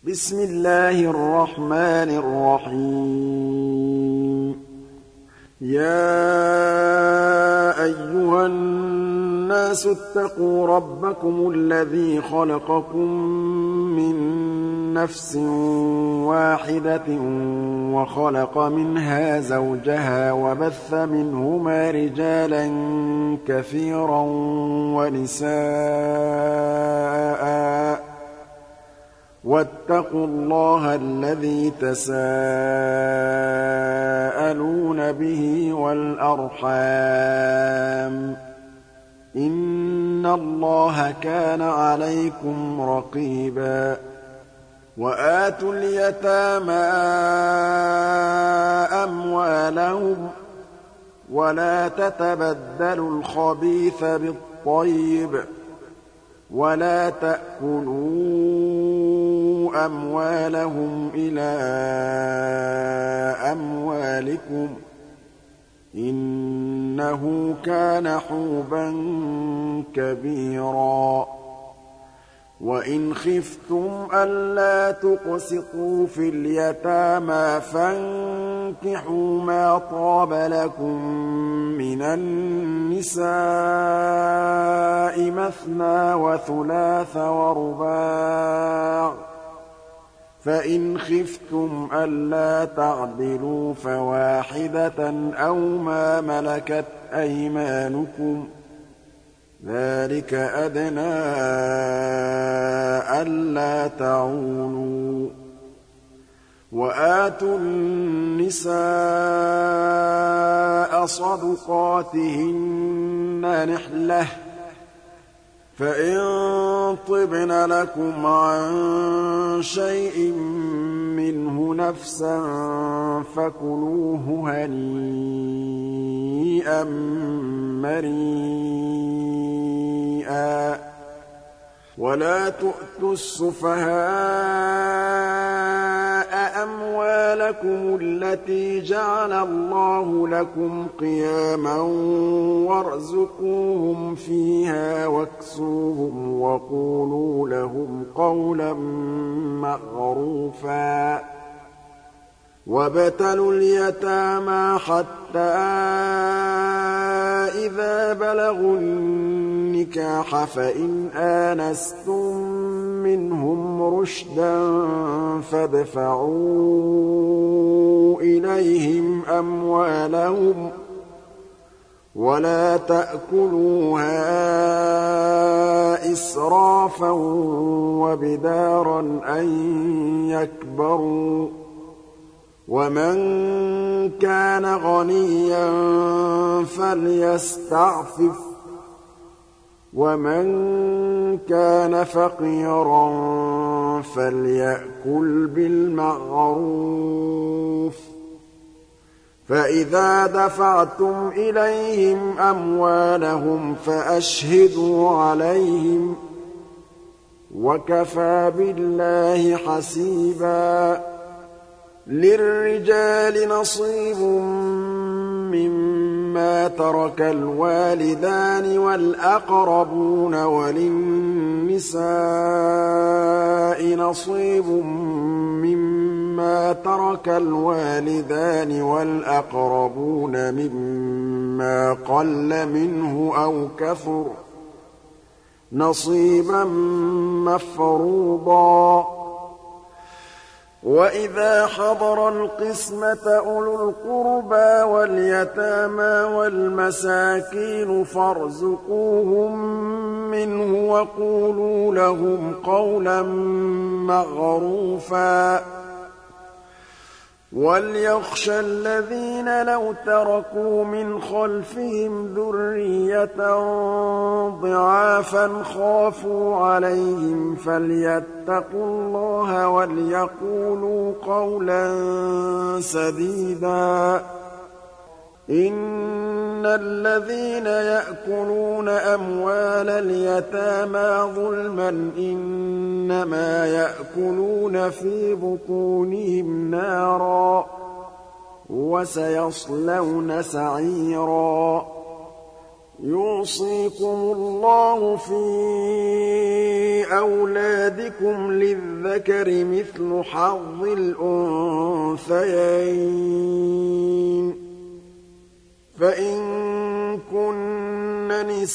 بسم الله الرحمن الرحيم يا أيها الناس اتقوا ربكم الذي خلقكم من نفس واحدة وخلق منها زوجها وبث منهما رجالا كثيرا ونساء واتقوا الله الذي تساءلون به والأرحام إن الله كان عليكم رقيبا وآتوا اليتامى أموالهم ولا تتبدلوا الخبيث بالطيب ولا تأكلوا أموالهم إلى أموالكم إنه كان حوبا كبيرا وإن خفتم ألا تقسطوا في اليتامى فانكحوا ما طاب لكم من النساء مثنى وثلاث ورباع فإن خفتم ألا تعدلوا فواحدة أو ما ملكت أيمانكم ذلك أدنى ألا تعولوا وآتوا النساء صدقاتهن نحلة فإن طبن لكم عن شيء منه نفسا فكلوه هنيئا مريئا ولا تؤتوا السفهاء أموالكم التي جعل الله لكم قياما وارزقوهم فيها واكسوهم وقولوا لهم قولا معروفا وابتلوا اليتامى حتى إذا بلغوا النكاح فإن آنستم منهم رشدا فادفعوا إليهم أموالهم ولا تأكلوها إسرافا وبدارا أن يكبروا ومن كان غنيا فليستعفف ومن كان فقيرا فليأكل بالمعروف فإذا دفعتم إليهم أموالهم فأشهدوا عليهم وكفى بالله حسيبا للرجال نصيب مما ترك الوالدان والأقربون وللنساء نصيب مما ترك الوالدان والأقربون مما قل منه أو كثر نصيبا مفروضا وإذا حضر القسمة أولو القربى واليتامى والمساكين فارزقوهم منه وقولوا لهم قولا معروفا وليخشى الذين لو تركوا من خلفهم ذرية ضعافا خافوا عليهم فليتقوا الله وليقولوا قولا سديدا إن الذين يأكلون أموال اليتامى ظلما إنما يأكلون في بطونهم نارا وسيصلون سعيرا يُوصِيكُمُ اللَّهُ فِي أَوْلَادِكُمْ لِلذَّكَرِ مِثْلُ حَظِّ الْأُنثَيَيْنِ ۚ فَإِن كُنَّ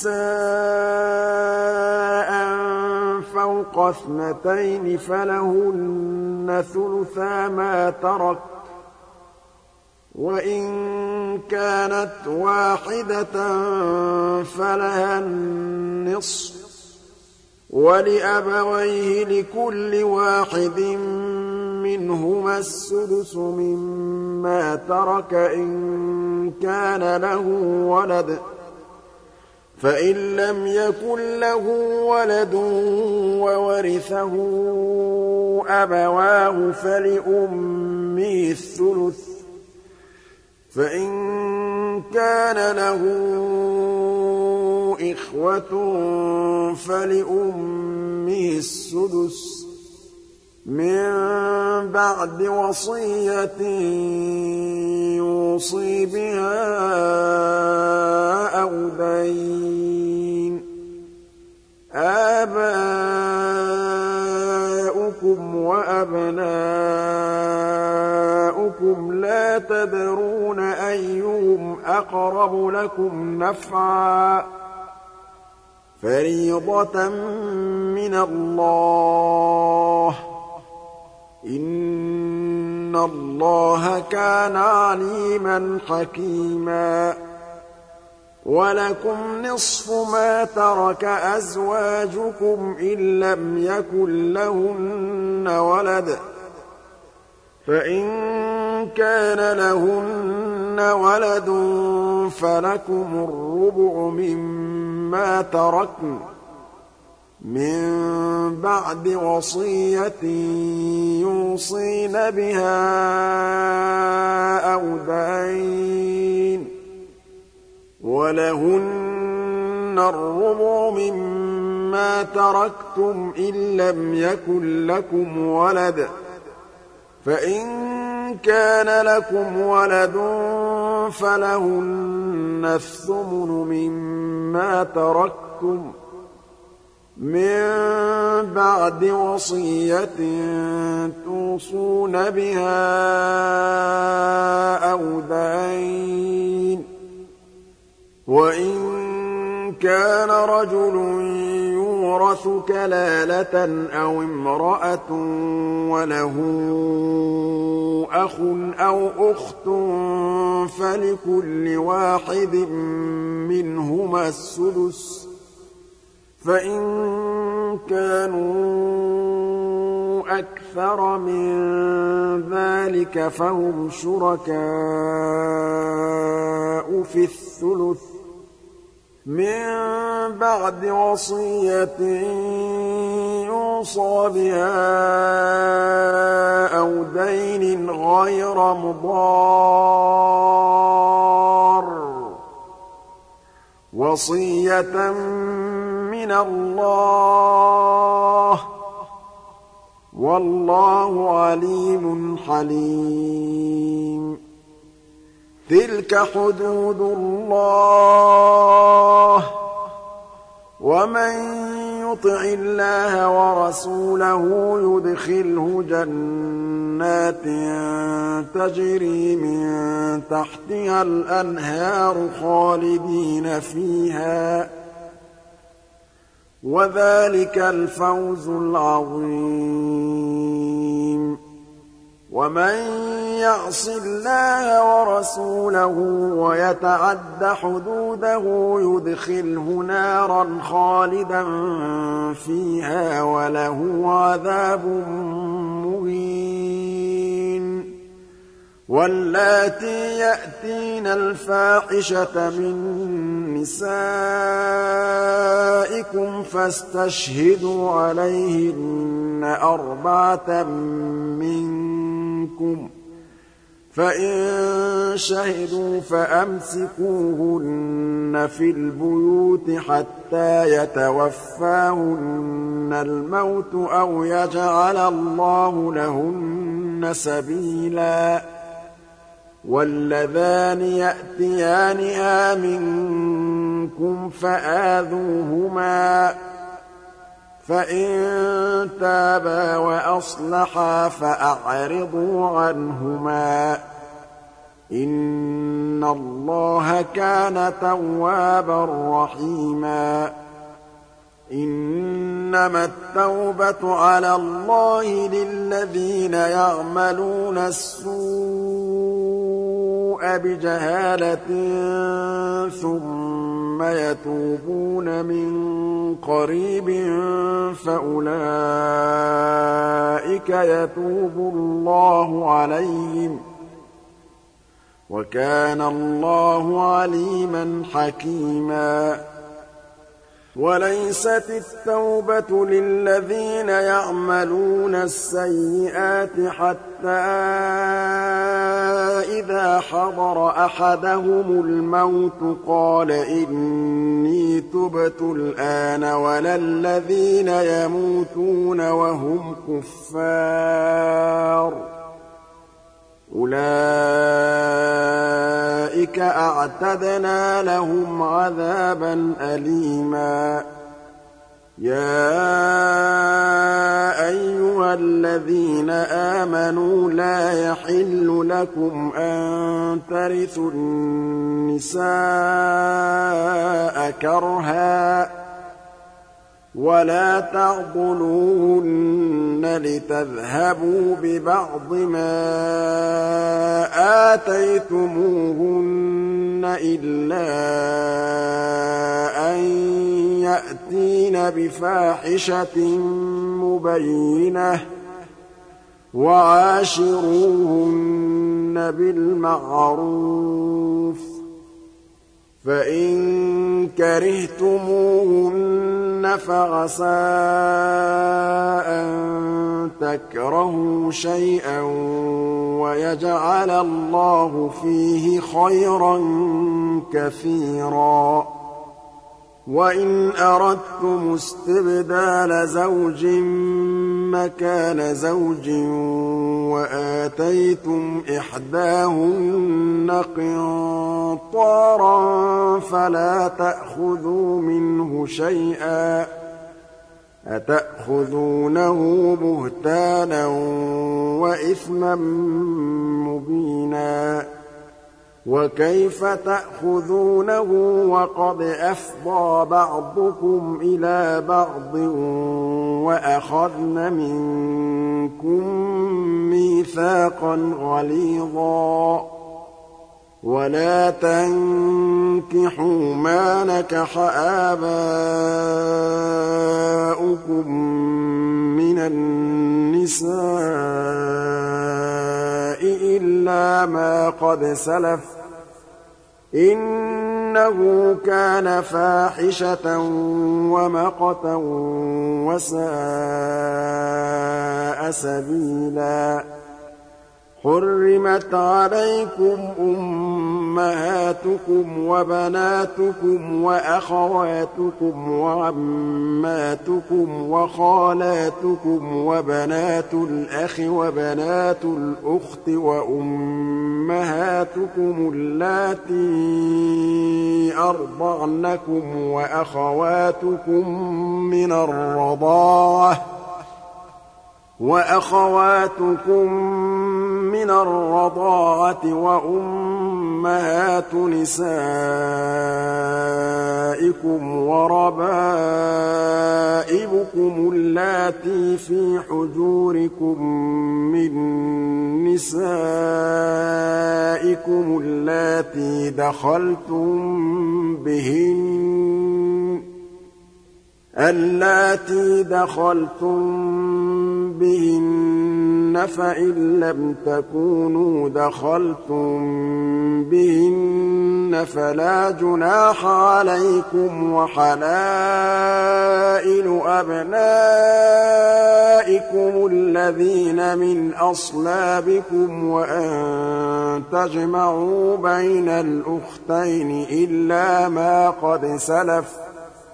نِسَاءً فَوْقَ اثْنَتَيْنِ فَلَهُنَّ ثُلُثَا مَا تَرَكَ ۖ وَإِن كَانَتْ وَاحِدَةً فَلَهَا النِّصْفُ ۚ وَلِأَبَوَيْهِ لِكُلِّ واحد مِّنْهُمَا السُّدُسُ مِمَّا تَرَكَ إِن كَانَ لَهُ وَلَدٌ ۚ فَإِن لَّمْ يَكُن لَّهُ وَلَدٌ وَوَرِثَهُ أَبَوَاهُ فَلِأُمِّهِ الثُّلُثُ ۚ فَإِن كَانَ لَهُ إِخْوَةٌ فَلِأُمِّهِ السُّدُسُ مِن بَعْدِ وَصِيَّةٍ يُوصِي بِهَا أَوْ دَيْنٍ ۗ آبَاؤُكُمْ وَأَبْنَاؤُكُمْ لَا تَدْرُونَ أَيُّهُمْ أَقْرَبُ لَكُمْ نَفْعًا ۚ فَرِيضَةً مِّنَ اللَّهِ ۗ إِنَّ اللَّهَ كَانَ عَلِيمًا حَكِيمًا. وَلَكُمْ نِصْفُ مَا تَرَكَ أَزْوَاجُكُمْ إِن لَّمْ يَكُن لَّهُنَّ وَلَدٌ ۚ فَإِن كَانَ لَهُنَّ وَلَدٌ فَلَكُمُ الرُّبُعُ مِمَّا تَرَكْنَ مِن بَعْدِ وَصِيَّةٍ يُوصِينَ بِهَا أَوْ دَيْنٍ ۗ وَلَهُنَّ الرُّبُعُ مِمَّا تَرَكْتُمْ إِن لَّمْ يَكُن لَّكُمْ وَلَدٌ ۚ فَإِن كَانَ لَكُمْ وَلَدٌ فَلَهُنَّ الثُّمُنُ مِمَّا تَرَكْتُم مِّن بَعْدِ وَصِيَّةٍ تُوصُونَ بِهَا أَوْ دَيْنٍ ۗ وَإِن كَانَ رَجُلٌ يُورَثُ كَلَالَةً أَوِ امْرَأَةٌ وَلَهُ أَخٌ أَوْ أُخْتٌ فَلِكُلِّ واحد مِّنْهُمَا السُّدُسُ ۚ فَإِن كَانُوا أَكْثَرَ مِن ذَٰلِكَ فَهُمْ شُرَكَاءُ فِي الثُّلُثِ مِن بَعْدِ وَصِيَّةٍ يُوصَىٰ بِهَا أَوْ دَيْنٍ غَيْرَ مُضَارٍّ ۚ وَصِيَّةً مِّنَ اللَّهِ ۗ وَاللَّهُ عَلِيمٌ حَلِيمٌ. تِلْكَ حُدُودُ اللَّهِ ۚ وَمَن يُطِعِ اللَّهَ وَرَسُولَهُ يُدْخِلْهُ جَنَّاتٍ تَجْرِي مِن تَحْتِهَا الْأَنْهَارُ خَالِدِينَ فِيهَا ۚ وَذَٰلِكَ الْفَوْزُ الْعَظِيمُ. وَمَن يَعْصِ اللَّهَ وَرَسُولَهُ وَيَتَعَدَّ حُدُودَهُ يُدْخِلْهُ نَارًا خَالِدًا فِيهَا وَلَهُ عَذَابٌ مُّهِينٌ. وَاللَّاتِي يَأْتِينَ الْفَاحِشَةَ مِن نِّسَائِكُمْ فَاسْتَشْهِدُوا عَلَيْهِنَّ أَرْبَعَةً مِّنكُمْ ۖ فَإِن شَهِدُوا فَأَمْسِكُوهُنَّ فِي الْبُيُوتِ حَتَّىٰ يَتَوَفَّاهُنَّ الْمَوْتُ أَوْ يَجْعَلَ اللَّهُ لَهُنَّ سَبِيلًا. وَاللَّذَانِ يَأْتِيَانِهَا مِنكُمْ مِنكُمْ فَآذُوهُمَا ۖ فَإِن تَابَا وَأَصْلَحَا فَأَعْرِضُوا عَنْهُمَا ۗ إِنَّ اللَّهَ كَانَ تَوَّابًا رَّحِيمًا. إِنَّمَا التَّوْبَةُ عَلَى اللَّهِ لِلَّذِينَ يَعْمَلُونَ السُّوءَ بِجَهَالَةٍ ثُمَّ يَتُوبُونَ مِن قَرِيبٍ فَأُولَٰئِكَ يَتُوبُ اللَّهُ عَلَيْهِمْ ۗ وَكَانَ اللَّهُ عَلِيمًا حَكِيمًا. وَلَيْسَتِ التَّوْبَةُ لِلَّذِينَ يَعْمَلُونَ السَّيِّئَاتِ حَتَّىٰ إِذَا حَضَرَ أَحَدَهُمُ الْمَوْتُ قَالَ إِنِّي تُبْتُ الْآنَ وَلَا الَّذِينَ يَمُوتُونَ وَهُمْ كُفَّارٌ ۚ أُولَٰئِكَ أَعْتَدْنَا لَهُمْ عَذَابًا أَلِيمًا. يَا أَيُّهَا الَّذِينَ آمَنُوا لَا يَحِلُّ لَكُمْ أَن تَرِثُوا النِّسَاءَ كَرْهًا وَلَا تَعْضُلُوهُنَّ لِتَذْهَبُوا بِبَعْضِ مَا آتَيْتُمُوهُنَّ إِلَّا أَن يَأْتِينَ بِفَاحِشَةٍ مُّبَيِّنَةٍ ۚ وَعَاشِرُوهُنَّ بِالْمَعْرُوفِ ۚ فَإِن كَرِهْتُمُوهُنَّ فَعَسَىٰ أَن تَكْرَهُوا شَيْئًا وَيَجْعَلَ اللَّهُ فِيهِ خَيْرًا كَثِيرًا. وَإِنْ أَرَدتُّمُ اسْتِبْدَالَ زَوْجٍ مَّكَانَ زَوْجٍ وَآتَيْتُمْ إِحْدَاهُنَّ قِنطَارًا فَلَا تَأْخُذُوا مِنْهُ شَيْئًا ۚ أَتَأْخُذُونَهُ بُهْتَانًا وَإِثْمًا مُّبِينًا. وَكَيْفَ تَأْخُذُونَهُ وَقَدْ أَفْضَىٰ بَعْضُكُمْ إِلَىٰ بَعْضٍ وَأَخَذْنَ مِنكُم مِّيثَاقًا غَلِيظًا. وَلَا تَنكِحُوا مَا نَكَحَ آبَاؤُكُم مِّنَ النِّسَاءِ إِلَّا مَا قَدْ سَلَفَ ۚ إِنَّهُ كَانَ فَاحِشَةً وَمَقْتًا وَسَاءَ سَبِيلًا. حُرِّمَتْ عَلَيْكُمْ أُمَّهَاتُكُمْ وَبَنَاتُكُمْ وَأَخَوَاتُكُمْ وَعَمَّاتُكُمْ وَخَالَاتُكُمْ وَبَنَاتُ الْأَخِ وَبَنَاتُ الْأُخْتِ وَأُمَّهَاتُكُمُ اللَّاتِي أَرْضَعْنَكُمْ وَأَخَوَاتُكُم مِّنَ الرَّضَاعَةِ وَأُمَّهَاتُ نِسَائِكُمْ وَرَبَائِبُكُمُ اللَّاتِي فِي حُجُورِكُم مِّن نِّسَائِكُمُ اللَّاتِي دَخَلْتُم بِهِنَّ فَإِن لَّمْ تَكُونُوا دَخَلْتُم بِهِنَّ فَلَا جُنَاحَ عَلَيْكُمْ وَحَلَائِلُ أَبْنَائِكُمُ الَّذِينَ مِنْ أَصْلَابِكُمْ وَأَن تَجْمَعُوا بَيْنَ الْأُخْتَيْنِ إِلَّا مَا قَدْ سَلَفَ ۚ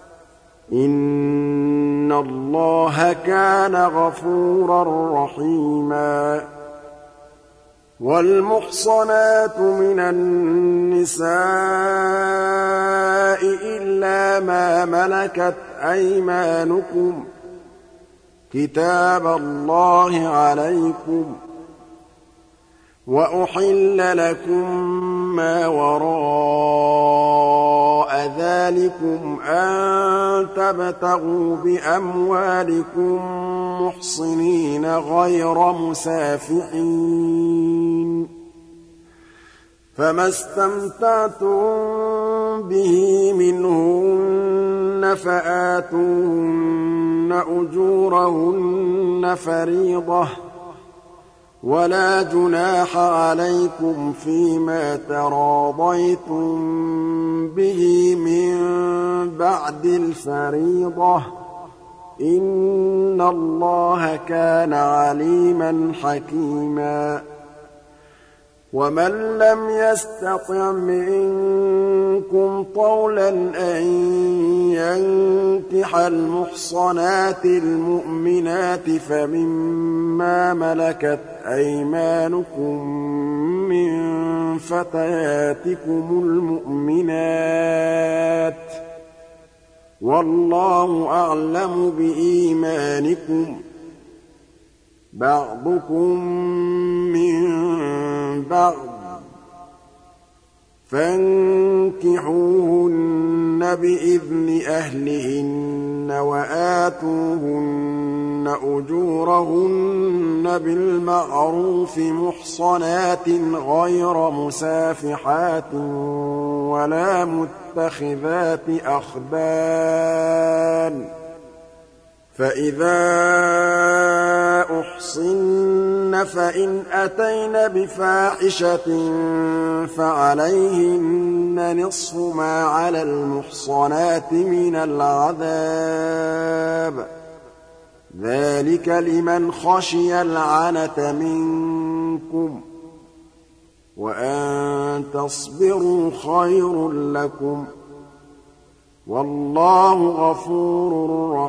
إِنَّ اللَّهَ كَانَ غَفُورًا رَّحِيمًا. وَالْمُحْصَنَاتُ مِنَ النِّسَاءِ إِلَّا مَا مَلَكَتْ أَيْمَانُكُمْ ۖ كِتَابَ اللَّهِ عَلَيْكُمْ ۚ وَأُحِلَّ لَكُم مَّا وَرَاءَ ذَٰلِكُمْ أَن تَبْتَغُوا بِأَمْوَالِكُم مُّحْصِنِينَ غَيْرَ مُسَافِحِينَ ۚ فَمَا اسْتَمْتَعْتُم بِهِ مِنْهُنَّ فَآتُوهُنَّ أُجُورَهُنَّ فَرِيضَةً ۚ وَلَا جُنَاحَ عَلَيْكُمْ فِيمَا تَرَاضَيْتُم بِهِ مِن بَعْدِ الْفَرِيضَةِ ۚ إِنَّ اللَّهَ كَانَ عَلِيمًا حَكِيمًا. وَمَن لَّمْ يَسْتَطِعْ مِنكُمْ طَوْلًا أَن يَنكِحَ الْمُحْصَنَاتِ الْمُؤْمِنَاتِ فَمِمَّا مَلَكَتْ أَيْمَانُكُم مِّن فَتَيَاتِكُمُ الْمُؤْمِنَاتِ ۚ وَاللَّهُ أَعْلَمُ بِإِيمَانِكُم ۚ بَعْضُكُم مِّن بَعْضٍ ۚ فَانكِحُوهُنَّ بِإِذْنِ أَهْلِهِنَّ وَآتُوهُنَّ أُجُورَهُنَّ بِالْمَعْرُوفِ مُحْصَنَاتٍ غَيْرَ مُسَافِحَاتٍ وَلَا مُتَّخِذَاتِ أَخْدَانٍ ۚ فَإِذَا أُحْصِنَّ فَإِنْ أَتَيْنَ بِفَاحِشَةٍ فَعَلَيْهِنَّ نِصْفُ مَا عَلَى الْمُحْصَنَاتِ مِنَ الْعَذَابِ ۚ ذَٰلِكَ لِمَنْ خَشِيَ الْعَنَتَ مِنكُمْ ۚ وَأَن تَصْبِرُوا خَيْرٌ لَّكُمْ ۗ وَاللَّهُ غَفُورٌ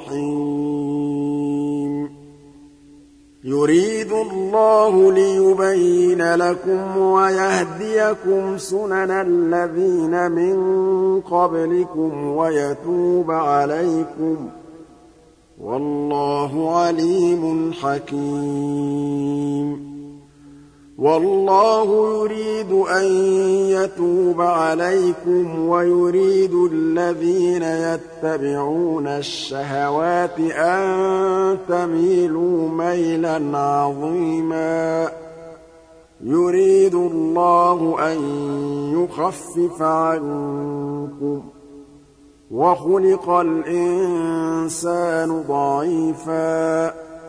رَّحِيمٌ. يُرِيدُ اللَّهُ لِيُبَيِّنَ لَكُمْ وَيَهْدِيَكُمْ سُنَنَ الَّذِينَ مِن قَبْلِكُمْ وَيَتُوبَ عَلَيْكُمْ ۗ وَاللَّهُ عَلِيمٌ حَكِيمٌ. وَاللَّهُ يُرِيدُ أَن يَتُوبَ عَلَيْكُمْ وَيُرِيدُ الَّذِينَ يَتَّبِعُونَ الشَّهَوَاتِ أَن تَمِيلُوا مَيْلًا عَظِيمًا. يُرِيدُ اللَّهُ أَن يُخَفِّفَ عَنكُمْ ۚ وَخُلِقَ الْإِنسَانُ ضَعِيفًا.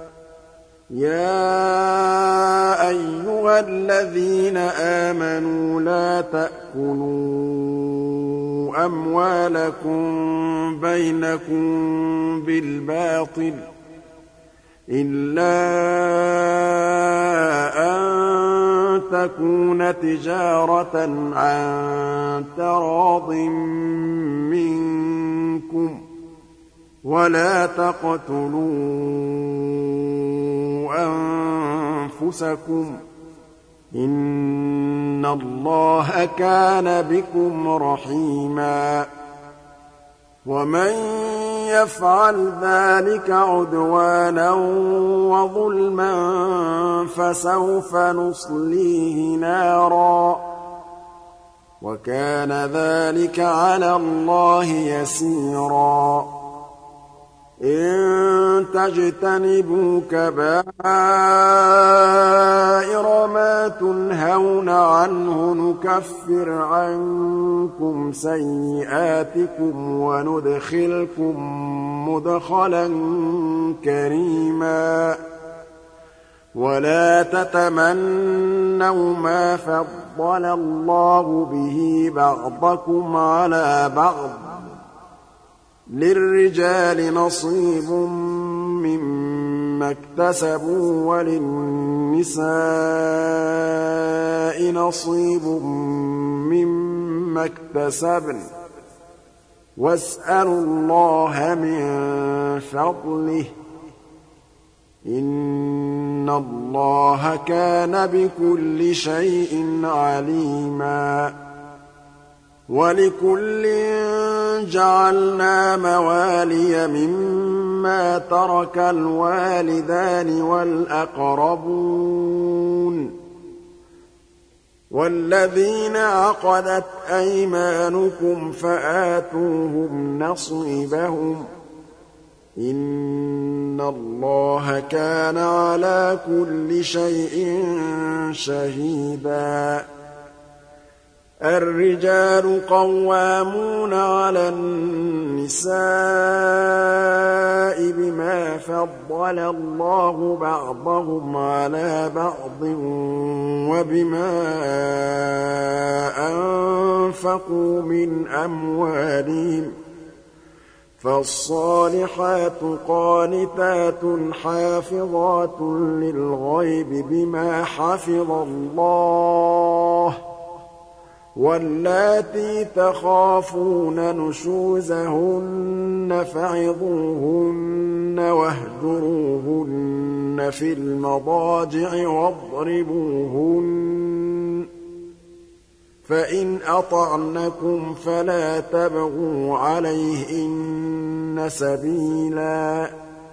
يَا أَيُّهَا الَّذِينَ آمَنُوا لَا تَأْكُلُوا أَمْوَالَكُم بَيْنَكُم بِالْبَاطِلِ إِلَّا أَن تَكُونَ تِجَارَةً عَن تَرَاضٍ مِّنكُمْ ۚ وَلَا تَقْتُلُوا أَنفُسَكُمْ ۚ إِنَّ اللَّهَ كَانَ بِكُمْ رَحِيمًا. وَمَن يَفْعَلْ ذَٰلِكَ عُدْوَانًا وَظُلْمًا فَسَوْفَ نُصْلِيهِ نَارًا ۚ وَكَانَ ذَٰلِكَ عَلَى اللَّهِ يَسِيرًا. إِن تَجْتَنِبُوا كَبَائِرَ مَا تُنْهَوْنَ عَنْهُ نُكَفِّرْ عَنكُمْ سَيِّئَاتِكُمْ وَنُدْخِلْكُم مُّدْخَلًا كَرِيمًا. وَلَا تَتَمَنَّوْا مَا فَضَّلَ اللَّهُ بِهِ بَعْضَكُمْ عَلَىٰ بَعْضٍ ۚ لِّلرِّجَالِ نَصِيبٌ مِّمَّا اكْتَسَبُوا وَلِلنِّسَاءِ نَصِيبٌ مِّمَّا اكْتَسَبْنَ ۚ وَاسْأَلُوا اللَّهَ مِن فَضْلِهِ ۗ إِنَّ اللَّهَ كَانَ بِكُلِّ شَيْءٍ عَلِيمًا وَلِكُلٍّ جَعَلْنَا مَوَالِيَ مِمَّا تَرَكَ الْوَالِدَانِ وَالْأَقْرَبُونَ وَالَّذِينَ عَقَدَتْ أَيْمَانُكُمْ فَآتُوهُمْ نَصِيبَهُمْ ۚ إِنَّ اللَّهَ كَانَ عَلَىٰ كُلِّ شَيْءٍ شَهِيدًا الرِّجَالُ قَوَّامُونَ عَلَى النِّسَاءِ بِمَا فَضَّلَ اللَّهُ بَعْضَهُمْ عَلَىٰ بَعْضٍ وَبِمَا أَنفَقُوا مِنْ أَمْوَالِهِمْ ۚ فَالصَّالِحَاتُ قَانِتَاتٌ حَافِظَاتٌ لِّلْغَيْبِ بِمَا حَفِظَ اللَّهُ ۚ وَاللَّاتِي تَخَافُونَ نُشُوزَهُنَّ فَعِظُوهُنَّ وَاهْجُرُوهُنَّ فِي الْمَضَاجِعِ وَاضْرِبُوهُنَّ ۖ فَإِنْ أَطَعْنَكُمْ فَلَا تَبْغُوا عَلَيْهِنَّ سَبِيلًا ۗ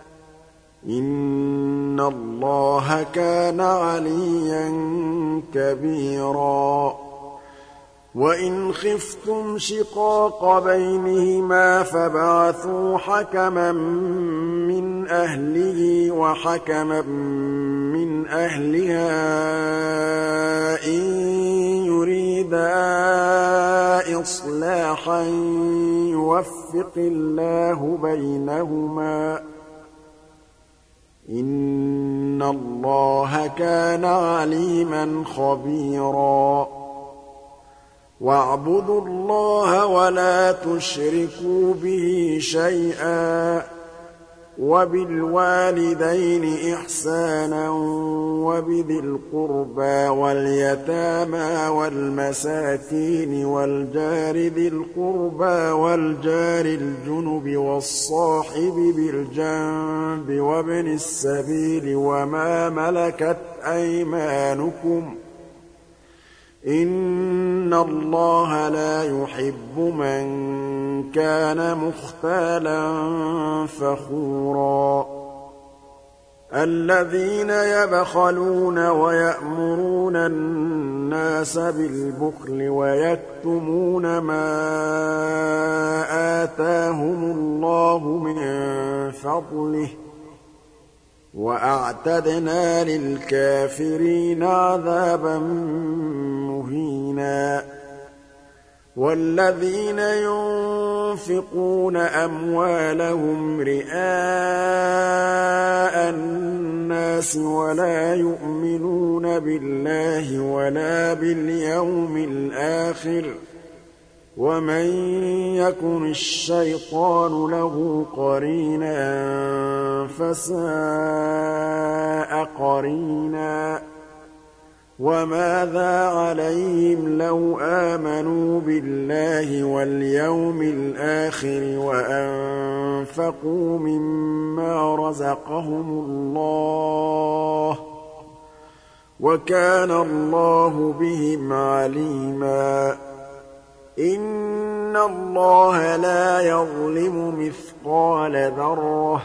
إِنَّ اللَّهَ كَانَ عَلِيًّا كَبِيرًا وَإِنْ خِفْتُمْ شِقَاقَ بَيْنِهِمَا فَابْعَثُوا حَكَمًا مِّنْ أَهْلِهِ وَحَكَمًا مِّنْ أَهْلِهَا إِن يُرِيدَا إِصْلَاحًا يُوَفِّقِ اللَّهُ بَيْنَهُمَا ۗ إِنَّ اللَّهَ كَانَ عَلِيمًا خَبِيرًا وَاعْبُدُوا اللَّهَ وَلَا تُشْرِكُوا بِهِ شَيْئًا ۖ وَبِالْوَالِدَيْنِ إِحْسَانًا وَبِذِي الْقُرْبَىٰ وَالْيَتَامَىٰ وَالْمَسَاكِينِ وَالْجَارِ ذِي الْقُرْبَىٰ وَالْجَارِ الْجُنُبِ وَالصَّاحِبِ بِالْجَنبِ وَابْنِ السَّبِيلِ وَمَا مَلَكَتْ أَيْمَانُكُمْ ۗ إِنَّ اللَّهَ لَا يُحِبُّ مَن كَانَ مُخْتَالًا فَخُورًا الَّذِينَ يَبْخَلُونَ وَيَأْمُرُونَ النَّاسَ بِالْبُخْلِ وَيَكْتُمُونَ مَا آتَاهُمُ اللَّهُ مِن فَضْلِهِ ۗ وَأَعْتَدْنَا لِلْكَافِرِينَ عَذَابًا مُّهِينًا وَالَّذِينَ يُنفِقُونَ أَمْوَالَهُمْ رِئَاءَ النَّاسِ وَلَا يُؤْمِنُونَ بِاللَّهِ وَلَا بِالْيَوْمِ الْآخِرِ ۗ وَمَن يَكُنِ الشَّيْطَانُ لَهُ قَرِينًا فَسَاءَ قَرِينًا وَمَاذَا عَلَيْهِمْ لَوْ آمَنُوا بِاللَّهِ وَالْيَوْمِ الْآخِرِ وَأَنفَقُوا مِمَّا رَزَقَهُمُ اللَّهُ ۚ وَكَانَ اللَّهُ بِهِمْ عَلِيمًا إِنَّ اللَّهَ لَا يَظْلِمُ مِثْقَالَ ذَرَّةٍ ۖ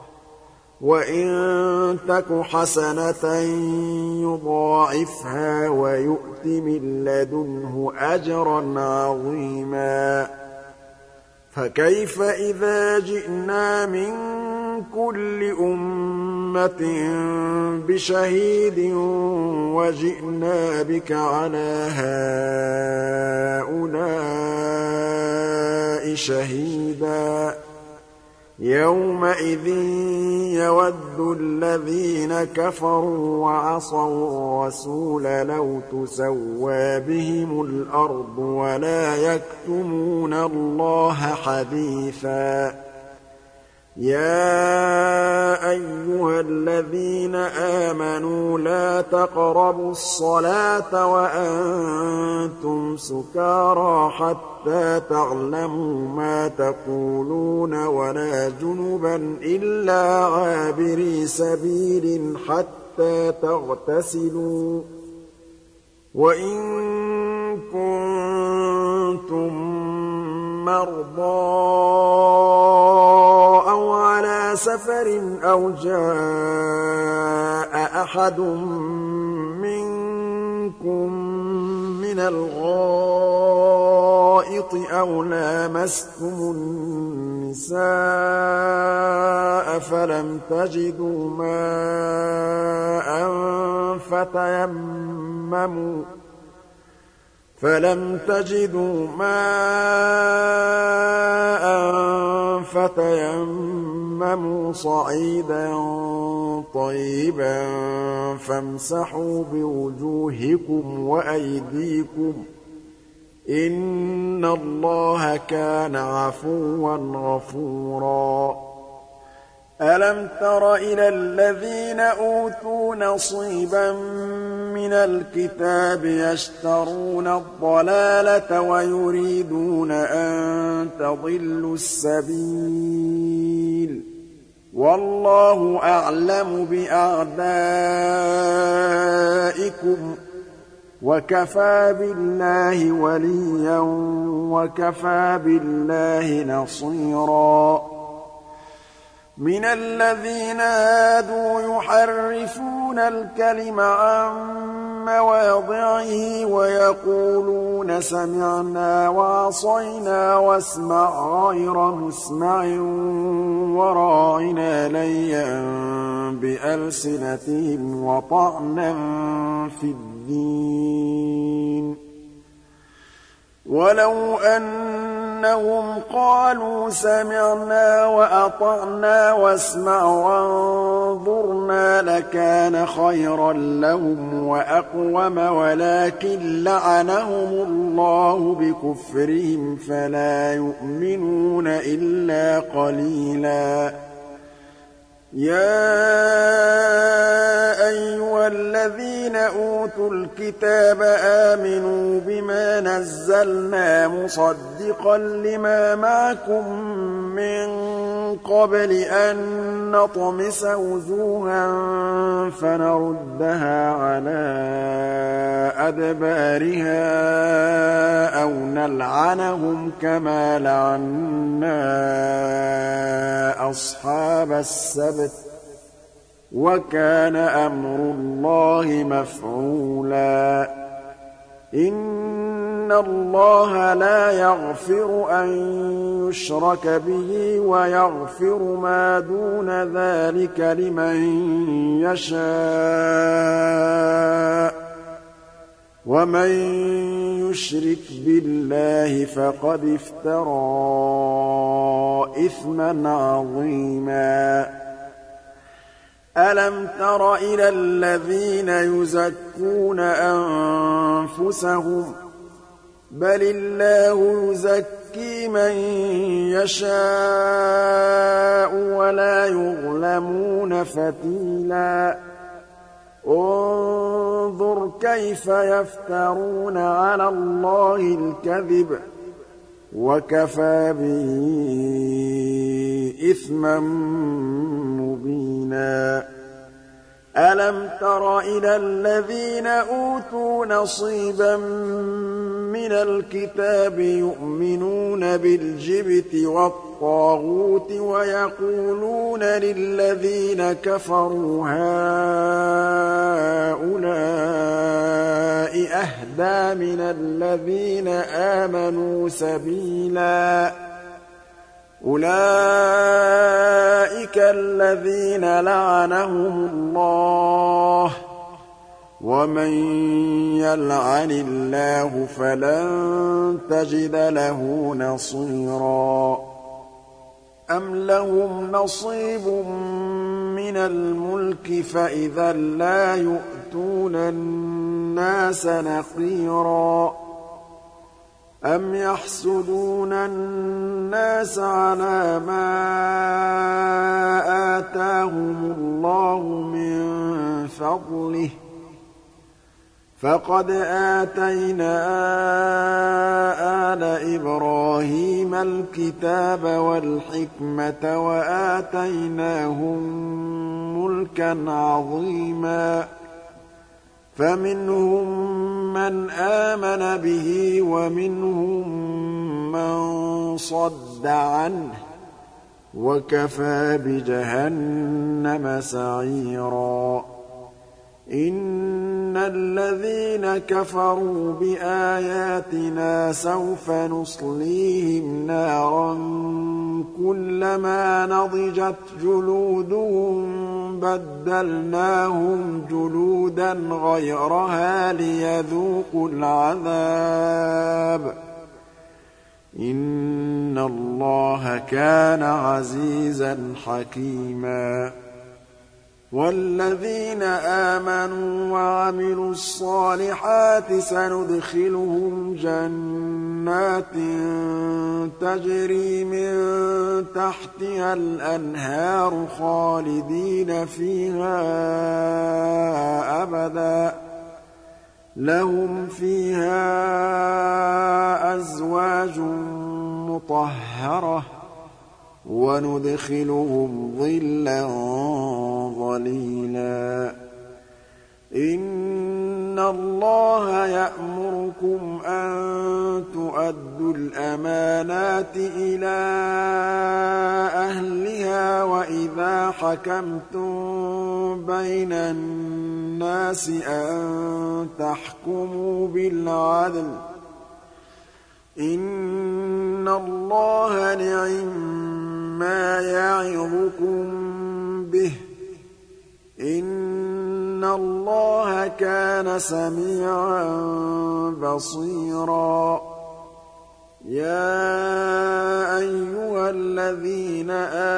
وَإِن تَكُ حَسَنَةً يُضَاعِفْهَا وَيُؤْتِ مِن لَّدُنْهُ أَجْرًا عَظِيمًا فَكَيْفَ إِذَا جِئْنَا مِن كُلِّ أُمَّةٍ بِشَهِيدٍ وَجِئْنَا بِكَ عَلَىٰ هَٰؤُلَاءِ شَهِيدًا يَوْمَئِذٍ يَوَدُّ الَّذِينَ كَفَرُوا وَعَصَوُا الرَّسُولَ لَوْ تُسَوَّىٰ بِهِمُ الْأَرْضُ وَلَا يَكْتُمُونَ اللَّهَ حَدِيثًا يَا أَيُّهَا الَّذِينَ آمَنُوا لَا تَقْرَبُوا الصَّلَاةَ وَأَنتُمْ سُكَارَىٰ حَتَّىٰ تَعْلَمُوا مَا تَقُولُونَ وَلَا جُنُبًا إِلَّا عَابِرِي سَبِيلٍ حَتَّىٰ تَغْتَسِلُوا ۚ وَإِن كُنتُم مَّرْضَىٰ أَوْ عَلَىٰ سَفَرٍ أَوْ جَاءَ أَحَدٌ مِّنكُم مِّنَ الْغَائِطِ أَوْ لَامَسْتُمُ النِّسَاءَ فَلَمْ تَجِدُوا مَاءً فَتَيَمَّمُوا صَعِيدًا طَيِّبًا فَامْسَحُوا بِوُجُوهِكُمْ وَأَيْدِيكُمْ ۗ إِنَّ اللَّهَ كَانَ عَفُوًّا غَفُورًا. أَلَمْ تَرَ إِلَى الَّذِينَ أُوتُوا نَصِيبًا مِّنَ الْكِتَابِ يَشْتَرُونَ الضَّلَالَةَ وَيُرِيدُونَ أَن تَضِلُّوا السَّبِيلَ ۗ وَاللَّهُ أَعْلَمُ بِأَعْدَائِكُمْ ۚ وَكَفَىٰ بِاللَّهِ وَلِيًّا وَكَفَىٰ بِاللَّهِ نَصِيرًا. مِنَ الَّذِينَ هَادُوا يُحَرِّفُونَ الْكَلِمَ عَن مَّوَاضِعِهِ وَيَقُولُونَ سَمِعْنَا وَعَصَيْنَا وَاسْمَعْ غَيْرَ مُسْمَعٍ وَرَاعِنَا لَيًّا بِأَلْسِنَتِهِمْ وَطَعْنًا في الدِّينِ ۚ وَلَوْ أَنَّهُمْ قَالُوا سَمِعْنَا وَأَطَعْنَا وَاسْمَعْ وَانظُرْنَا لَكَانَ خَيْرًا لَّهُمْ وَأَقْوَمَ وَلَٰكِن لَّعَنَهُمُ اللَّهُ بِكُفْرِهِمْ فَلَا يُؤْمِنُونَ إِلَّا قَلِيلًا. يَا أَيُّهَا الَّذِينَ أُوتُوا الْكِتَابَ آمِنُوا بِمَا نَزَّلْنَا مُصَدِّقًا لِّمَا مَعَكُم مِّن قَبْلِ أَن نَّطْمِسَ وُجُوهًا فَنَرُدَّهَا عَلَىٰ أَدْبَارِهَا أَوْ نَلْعَنَهُمْ كَمَا لَعَنَّا أَصْحَابَ السَّبْتِ ۚ وَكَانَ أَمْرُ اللَّهِ مَفْعُولًا. إِنَّ اللَّهَ لَا يَغْفِرُ أَن يُشْرَكَ بِهِ وَيَغْفِرُ مَا دُونَ ذَٰلِكَ لِمَن يَشَاءُ ۚ وَمَن يُشْرِكْ بِاللَّهِ فَقَدِ افْتَرَىٰ إِثْمًا عَظِيمًا. أَلَمْ تَرَ إِلَى الَّذِينَ يُزَكُّونَ أَنفُسَهُم ۚ بَلِ اللَّهُ يُزَكِّي مَن يَشَاءُ وَلَا يُظْلَمُونَ فَتِيلًا. انظُرْ كَيْفَ يَفْتَرُونَ عَلَى اللَّهِ الْكَذِبَ ۖ وَكَفَىٰ بِهِ إِثْمًا مُّبِينًا. أَلَمْ تَرَ إِلَى الَّذِينَ أُوتُوا نَصِيبًا مِّنَ الْكِتَابِ يُؤْمِنُونَ بِالْجِبْتِ وَالطَّاغُوتِ وَيَقُولُونَ لِلَّذِينَ كَفَرُوا هَٰؤُلَاءِ أَهْدَىٰ مِنَ الَّذِينَ آمَنُوا سَبِيلًا. أُولَٰئِكَ الَّذِينَ لَعَنَهُمُ اللَّهُ ۖ وَمَن يَلْعَنِ اللَّهُ فَلَن تَجِدَ لَهُ نَصِيرًا. أَمْ لَهُمْ نَصِيبٌ مِّنَ الْمُلْكِ فَإِذًا لَّا يُؤْتُونَ النَّاسَ نَقِيرًا. أَمْ يَحْسُدُونَ النَّاسَ عَلَىٰ مَا آتَاهُمُ اللَّهُ مِن فَضْلِهِ ۖ فَقَدْ آتَيْنَا آلَ إِبْرَاهِيمَ الْكِتَابَ وَالْحِكْمَةَ وَآتَيْنَاهُم مُّلْكًا عَظِيمًا فَمِنْهُم مَّنْ آمَنَ بِهِ وَمِنْهُم مَّن صَدَّ عَنْهُ ۚ وَكَفَىٰ بِجَهَنَّمَ سَعِيرًا إِنَّ الَّذِينَ كَفَرُوا بِآيَاتِنَا سَوْفَ نُصْلِيهِمْ نَارًا كُلَّمَا نَضِجَتْ جُلُودُهُم بَدَّلْنَاهُمْ جُلُودًا غَيْرَهَا لِيَذُوقُوا الْعَذَابَ ۗ إِنَّ اللَّهَ كَانَ عَزِيزًا حَكِيمًا وَالَّذِينَ آمَنُوا وَعَمِلُوا الصَّالِحَاتِ سَنُدْخِلُهُمْ جَنَّاتٍ تَجْرِي مِن تَحْتِهَا الْأَنْهَارُ خَالِدِينَ فِيهَا أَبَدًا ۖ لَّهُمْ فِيهَا أَزْوَاجٌ مُّطَهَّرَةٌ ۖ وَنُدْخِلُهُمْ ظِلًّا ظَلِيلًا إِنَّ اللَّهَ يَأْمُرُكُمْ أَن تُؤَدُّوا الْأَمَانَاتِ إِلَىٰ أَهْلِهَا وَإِذَا حَكَمْتُم بَيْنَ النَّاسِ أَن تَحْكُمُوا بِالْعَدْلِ ۚ إِنَّ اللَّهَ نِعِمَّا يَعِظُكُم بِهِ ۗ إِنَّ اللَّهَ كَانَ سَمِيعًا بَصِيرًا يَا أَيُّهَا الَّذِينَ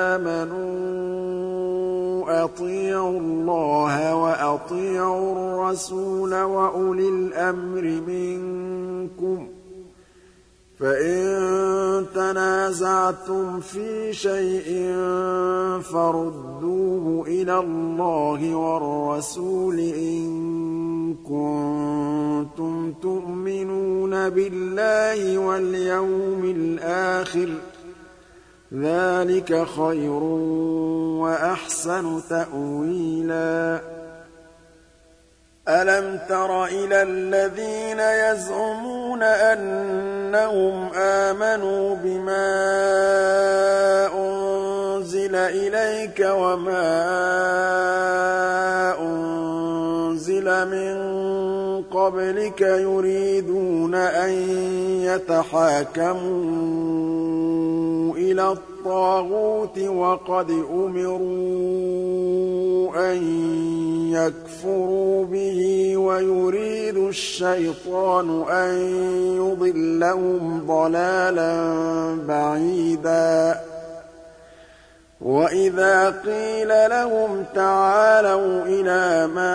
آمَنُوا أَطِيعُوا اللَّهَ وَأَطِيعُوا الرَّسُولَ وَأُولِي الْأَمْرِ مِنكُمْ ۖ فَإِن تَنَازَعْتُمْ فِي شَيْءٍ فَرُدُّوهُ إِلَى اللَّهِ وَالرَّسُولِ إِن كُنتُمْ تُؤْمِنُونَ بِاللَّهِ وَالْيَوْمِ الْآخِرِ ۚ ذَٰلِكَ خَيْرٌ وَأَحْسَنُ تَأْوِيلًا أَلَمْ تَرَ إِلَى الَّذِينَ يَزْعُمُونَ أَنَّهُمْ آمَنُوا بِمَا أُنزِلَ إِلَيْكَ وَمَا أُنزِلَ مِن قَبْلِكَ يُرِيدُونَ أَن يَتَحَاكَمُوا إِلَى الطَّاغُوتِ وَقَدْ أُمِرُوا أَن يَكْفُرُوا بِهِ وَيُرِيدُ الشَّيْطَانُ أَن يُضِلَّهُمْ ضَلَالًا بَعِيدًا وَإِذَا قِيلَ لَهُمْ تَعَالَوْا إِلَىٰ مَا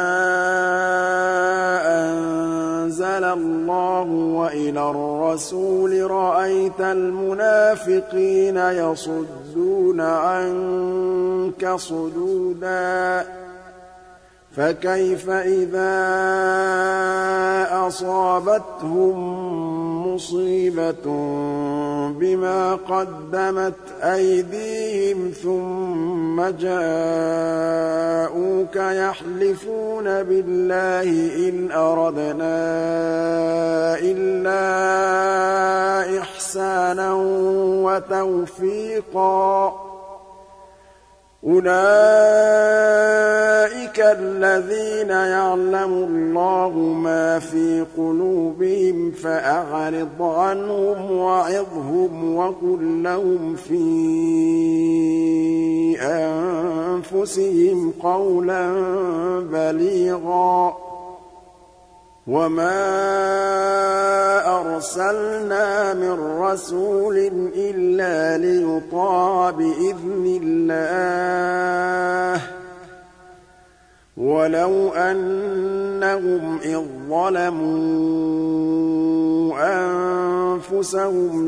أَنزَلَ اللَّهُ وَإِلَى الرَّسُولِ رَأَيْتَ الْمُنَافِقِينَ يَصُدُّونَ عَنكَ صُدُودًا فَكَيْفَ إِذَا أَصَابَتْهُم مُّصِيبَةٌ بِمَا قَدَّمَتْ أَيْدِيهِمْ ثُمَّ جَاءُوكَ يَحْلِفُونَ بِاللَّهِ إِنْ أَرَدْنَا إِلَّا إِحْسَانًا وَتَوْفِيقًا أُولَٰئِكَ الَّذِينَ يَعْلَمُ اللَّهُ مَا فِي قُلُوبِهِمْ فَأَعْرِضْ عَنْهُمْ وَعِظْهُمْ وَقُل لَّهُمْ فِي أَنفُسِهِمْ قَوْلًا بَلِيغًا وَمَا أَرْسَلْنَا مِن رَّسُولٍ إِلَّا لِيُطَاعَ بِإِذْنِ اللَّهِ ۚ وَلَوْ أَنَّ أَنَّهُمْ إِذ ظَّلَمُوا أَنفُسَهُمْ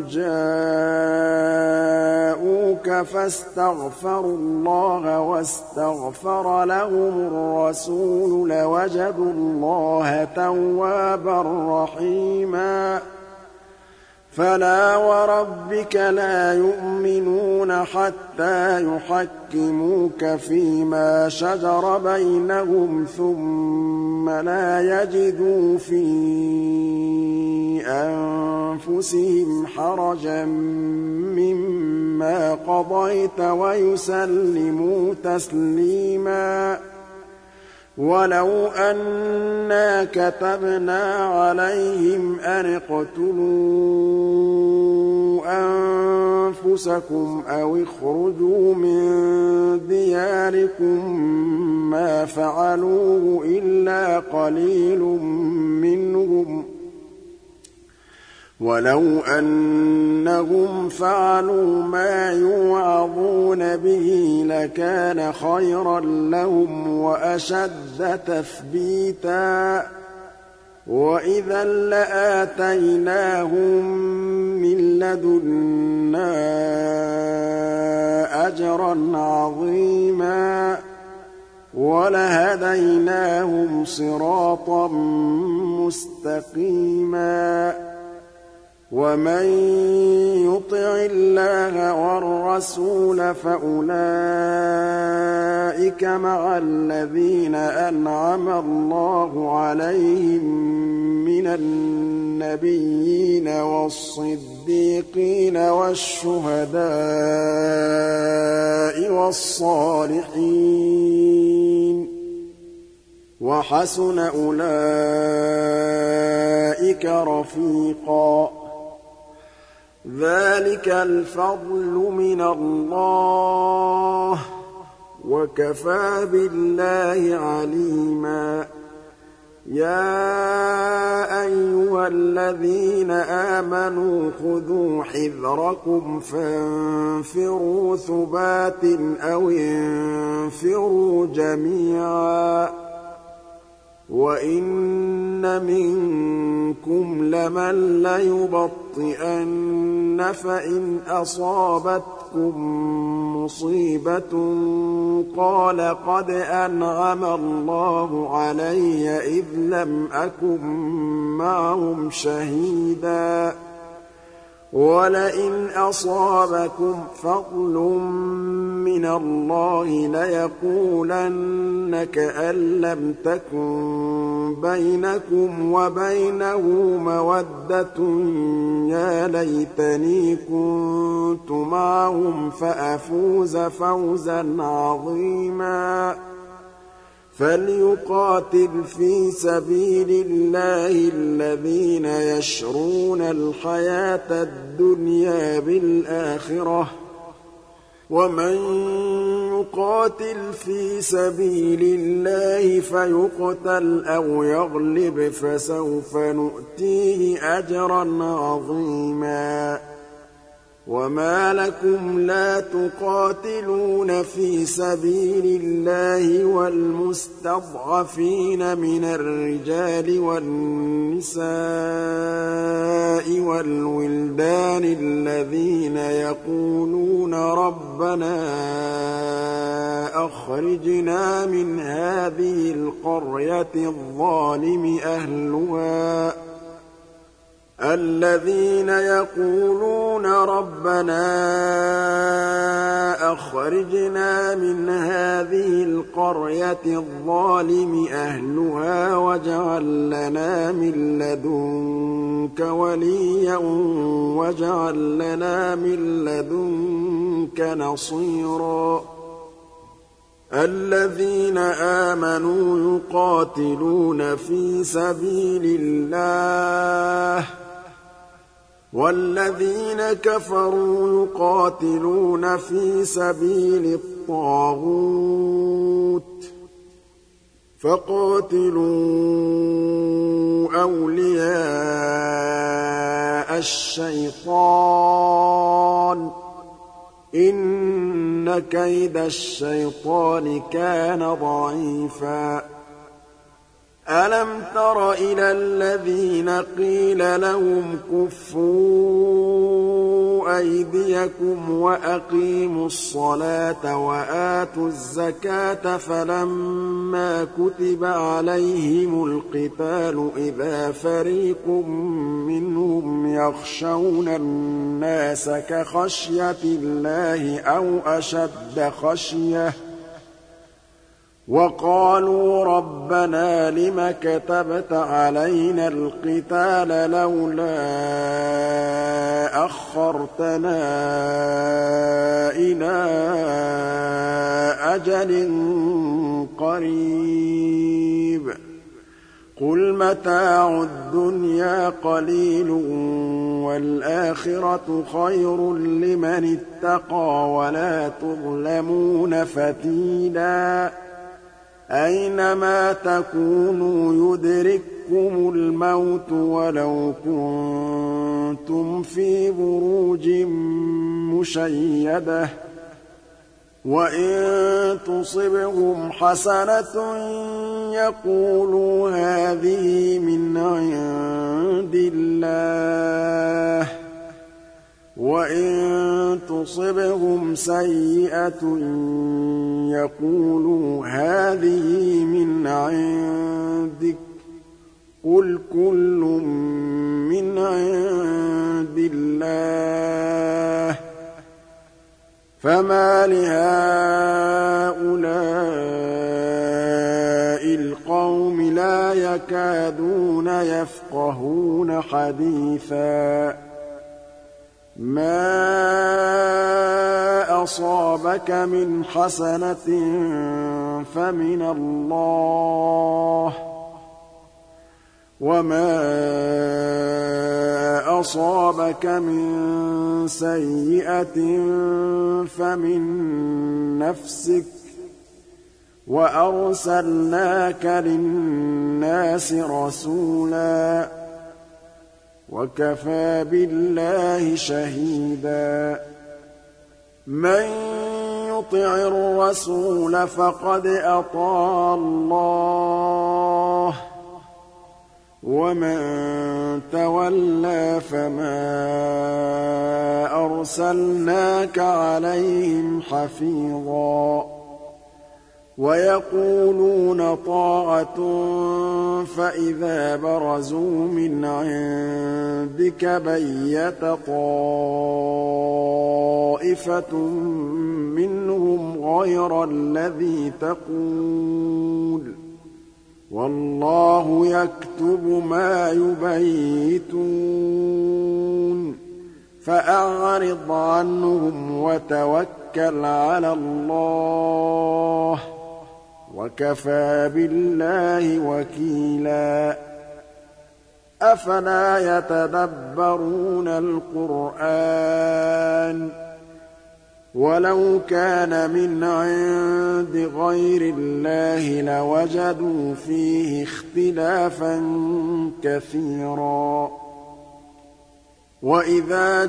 جَاءُوكَ فَاسْتَغْفَرُوا اللَّهَ وَاسْتَغْفَرَ لَهُمُ الرَّسُولُ لَوَجَدُوا اللَّهَ تَوَّابًا رَّحِيمًا فَلَا وَرَبِّكَ لَا يُؤْمِنُونَ حَتَّىٰ يُحَكِّمُوكَ فِيمَا شَجَرَ بَيْنَهُمْ ثُمَّ لَا يَجِدُوا فِي أَنفُسِهِمْ حَرَجًا مِّمَّا قَضَيْتَ وَيُسَلِّمُوا تَسْلِيمًا وَلَوْ أَنَّا كَتَبْنَا عَلَيْهِمْ أَنِ اقْتُلُوا أَنفُسَكُمْ أَوِ اخْرُجُوا مِن دِيَارِكُم مَّا فَعَلُوهُ إِلَّا قَلِيلٌ مِّنْهُمْ ۖ وَلَوْ أَنَّهُمْ فَعَلُوا مَا يُوعَظُونَ بِهِ لَكَانَ خَيْرًا لَّهُمْ وَأَشَدَّ تَثْبِيتًا وَإِذًا لَّآتَيْنَاهُم مِّن لَّدُنَّا أَجْرًا عَظِيمًا وَلَهَدَيْنَاهُمْ صِرَاطًا مُّسْتَقِيمًا وَمَن يُطِعِ اللَّهَ وَالرَّسُولَ فَأُولَٰئِكَ مَعَ الَّذِينَ أَنْعَمَ اللَّهُ عَلَيْهِم مِّنَ النَّبِيِّينَ وَالصِّدِّيقِينَ وَالشُّهَدَاءِ وَالصَّالِحِينَ وَحَسُنَ أُولَٰئِكَ رَفِيقًا ذَٰلِكَ الْفَضْلُ مِنَ اللَّهِ ۚ وَكَفَىٰ بِاللَّهِ عَلِيمًا يَا أَيُّهَا الَّذِينَ آمَنُوا خُذُوا حِذْرَكُمْ فَانفِرُوا ثُبَاتٍ أَوِ انفِرُوا جَمِيعًا وَإِنَّ مِنكُمْ لَمَن لَّيُبَطِّئَنَّ فَإِنْ أَصَابَتْكُم مُّصِيبَةٌ قَالَ قَدْ أَنْعَمَ اللَّهُ عَلَيَّ إِذْ لَمْ أَكُن مَّعَهُمْ شَهِيدًا وَلَئِنْ أَصَابَكُمْ فَضْلٌ مِّنَ اللَّهِ لَيَقُولَنَّ كَأَن لَّمْ تَكُن بَيْنَكُمْ وَبَيْنَهُ مَوَدَّةٌ يَا لَيْتَنِي كُنتُ مَعَهُمْ فَأَفُوزَ فَوْزًا عَظِيمًا فَلْيُقَاتِلْ فِي سَبِيلِ اللَّهِ الَّذِينَ يَشْرُونَ الْحَيَاةَ الدُّنْيَا بِالْآخِرَةِ ۖ وَمَن يُقَاتِلْ فِي سَبِيلِ اللَّهِ فَيُقْتَلْ أَوْ يَغْلِبْ فَسَوْفَ نُؤْتِيهِ أَجْرًا عَظِيمًا وَمَا لَكُمْ لَا تُقَاتِلُونَ فِي سَبِيلِ اللَّهِ وَالْمُسْتَضْعَفِينَ مِنَ الرِّجَالِ وَالنِّسَاءِ وَالْوِلْدَانِ الَّذِينَ يَقُولُونَ رَبَّنَا أَخْرِجْنَا مِنْ هَٰذِهِ الْقَرْيَةِ الظَّالِمِ أَهْلُهَا الَّذِينَ يَقُولُونَ رَبَّنَا أَخْرِجْنَا مِنْ هَٰذِهِ الْقَرْيَةِ الظَّالِمِ أَهْلُهَا وَاجْعَل لَّنَا مِن لَّدُنكَ وَلِيًّا وَاجْعَل لَّنَا مِن لَّدُنكَ نَصِيرًا الَّذِينَ آمَنُوا يُقَاتِلُونَ فِي سَبِيلِ اللَّهِ وَالَّذِينَ كَفَرُوا يُقَاتِلُونَ فِي سَبِيلِ الطَّاغُوتِ فَقَاتِلُوا أَوْلِيَاءَ الشَّيْطَانِ ۖ إِنَّ كَيْدَ الشَّيْطَانِ كَانَ ضَعِيفًا أَلَمْ تَرَ إِلَى الَّذِينَ قِيلَ لَهُمْ كُفُّوا أَيْدِيَكُمْ وَأَقِيمُوا الصَّلَاةَ وَآتُوا الزَّكَاةَ فَلَمَّا كُتِبَ عَلَيْهِمُ الْقِتَالُ إِذَا فَرِيقٌ مِّنْهُمْ يَخْشَوْنَ النَّاسَ كَخَشْيَةِ اللَّهِ أَوْ أَشَدَّ خَشْيَةً وَقَالُوا رَبَّنَا لِمَ كَتَبْتَ عَلَيْنَا الْقِتَالَ لَوْلَا أَخَّرْتَنَا إِلَىٰ أَجَلٍ قَرِيبٍ قُلْ مَتَاعُ الدُّنْيَا قَلِيلٌ وَالْآخِرَةُ خَيْرٌ لِّمَنِ اتَّقَىٰ وَلَا تُظْلَمُونَ فَتِيلًا أَيْنَمَا تَكُونُوا يُدْرِككُّمُ الْمَوْتُ وَلَوْ كُنتُمْ فِي بُرُوجٍ مُّشَيَّدَةٍ وَإِن تُصِبْهُمْ حَسَنَةٌ يَقُولُوا هَٰذِهِ مِنْ عِندِ اللَّهِ وَإِن تُصِبْهُمْ سَيِّئَةٌ يَقُولُوا هَٰذِهِ مِنْ عِندِكَ قُلْ كُلٌّ مِّنْ عِندِ اللَّهِ فَمَالِ هَٰؤُلَاءِ الْقَوْمِ لَا يَكَادُونَ يَفْقَهُونَ حَدِيثًا مَا أَصَابَكَ مِنْ حَسَنَةٍ فَمِنَ اللَّهِ وَمَا أَصَابَكَ مِن سَيِّئَةٍ فَمِن نَّفْسِكَ وَأَرْسَلْنَاكَ لِلنَّاسِ رَسُولًا وَكَفَىٰ بِاللَّهِ شَهِيدًا مَّن يُطِعِ الرَّسُولَ فَقَدْ أَطَاعَ اللَّهَ وَمَن تَوَلَّىٰ فَمَا أَرْسَلْنَاكَ عَلَيْهِمْ حَفِيظًا وَيَقُولُونَ طَاعَةٌ فَإِذَا بَرَزُوا مِنْ عِندِكَ بَيَّتَ طَائِفَةٌ مِّنْهُمْ غَيْرَ الَّذِي تَقُولُ وَاللَّهُ يَكْتُبُ مَا يُبَيِّتُونَ فَأَعْرِضْ عَنْهُمْ وَتَوَكَّلْ عَلَى اللَّهِ وَكَفَىٰ بِاللَّهِ وَكِيلًا أَفَلَا يَتَدَبَّرُونَ الْقُرْآنَ وَلَوْ كَانَ مِنْ عِندِ غَيْرِ اللَّهِ لَوَجَدُوا فِيهِ اخْتِلَافًا كَثِيرًا وَإِذَا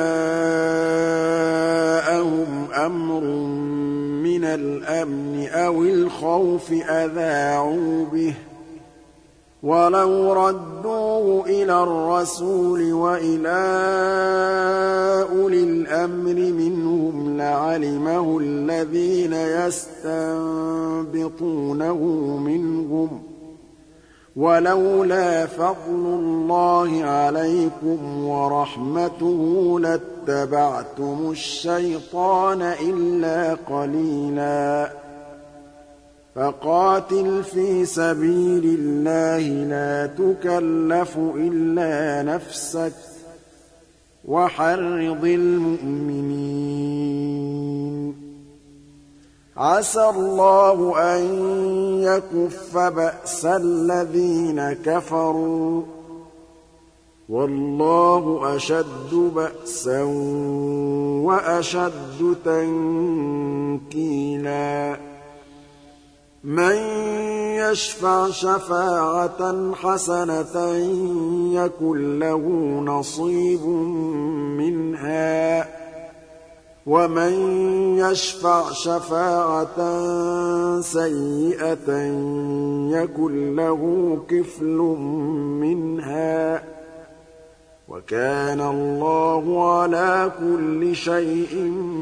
جَاءَهُمْ أَمْرٌ مِّنَ الْأَمْنِ أَوِ الْخَوْفِ أَذَاعُوا بِهِ وَلَوْ رَدُّوهُ إِلَى الرَّسُولِ وَإِلَىٰ أُولِي الْأَمْرِ مِنْهُمْ لَعَلِمَهُ الَّذِينَ يَسْتَنبِطُونَهُ مِنْهُمْ ۗ وَلَوْلَا فَضْلُ اللَّهِ عَلَيْكُمْ وَرَحْمَتُهُ لَاتَّبَعْتُمُ الشَّيْطَانَ إِلَّا قَلِيلًا فَقَاتِلْ فِي سَبِيلِ اللَّهِ لَا تُكَلَّفُ إِلَّا نَفْسَكَ وَحَرِّضِ الْمُؤْمِنِينَ عَسَى اللَّهُ أَن يَكُفَّ بَأْسَ الَّذِينَ كَفَرُوا وَاللَّهُ أَشَدُّ بَأْسًا وَأَشَدُّ تَنكِيلًا مَّن يَشْفَعْ شَفَاعَةً حَسَنَةً يَكُن لَّهُ نَصِيبٌ مِّنْهَا ومن يشفع شفاعة سيئة يكن له كفل منها وكان الله على كل شيء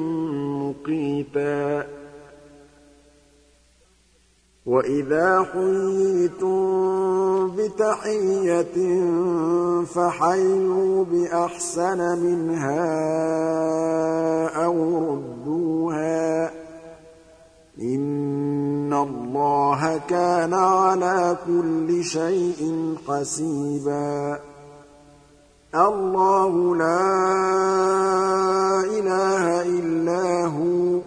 مقيتا وإذا حييتم بتحية فحيوا بأحسن منها أو ردوها إن الله كان على كل شيء حسيبا الله لا إله إلا هو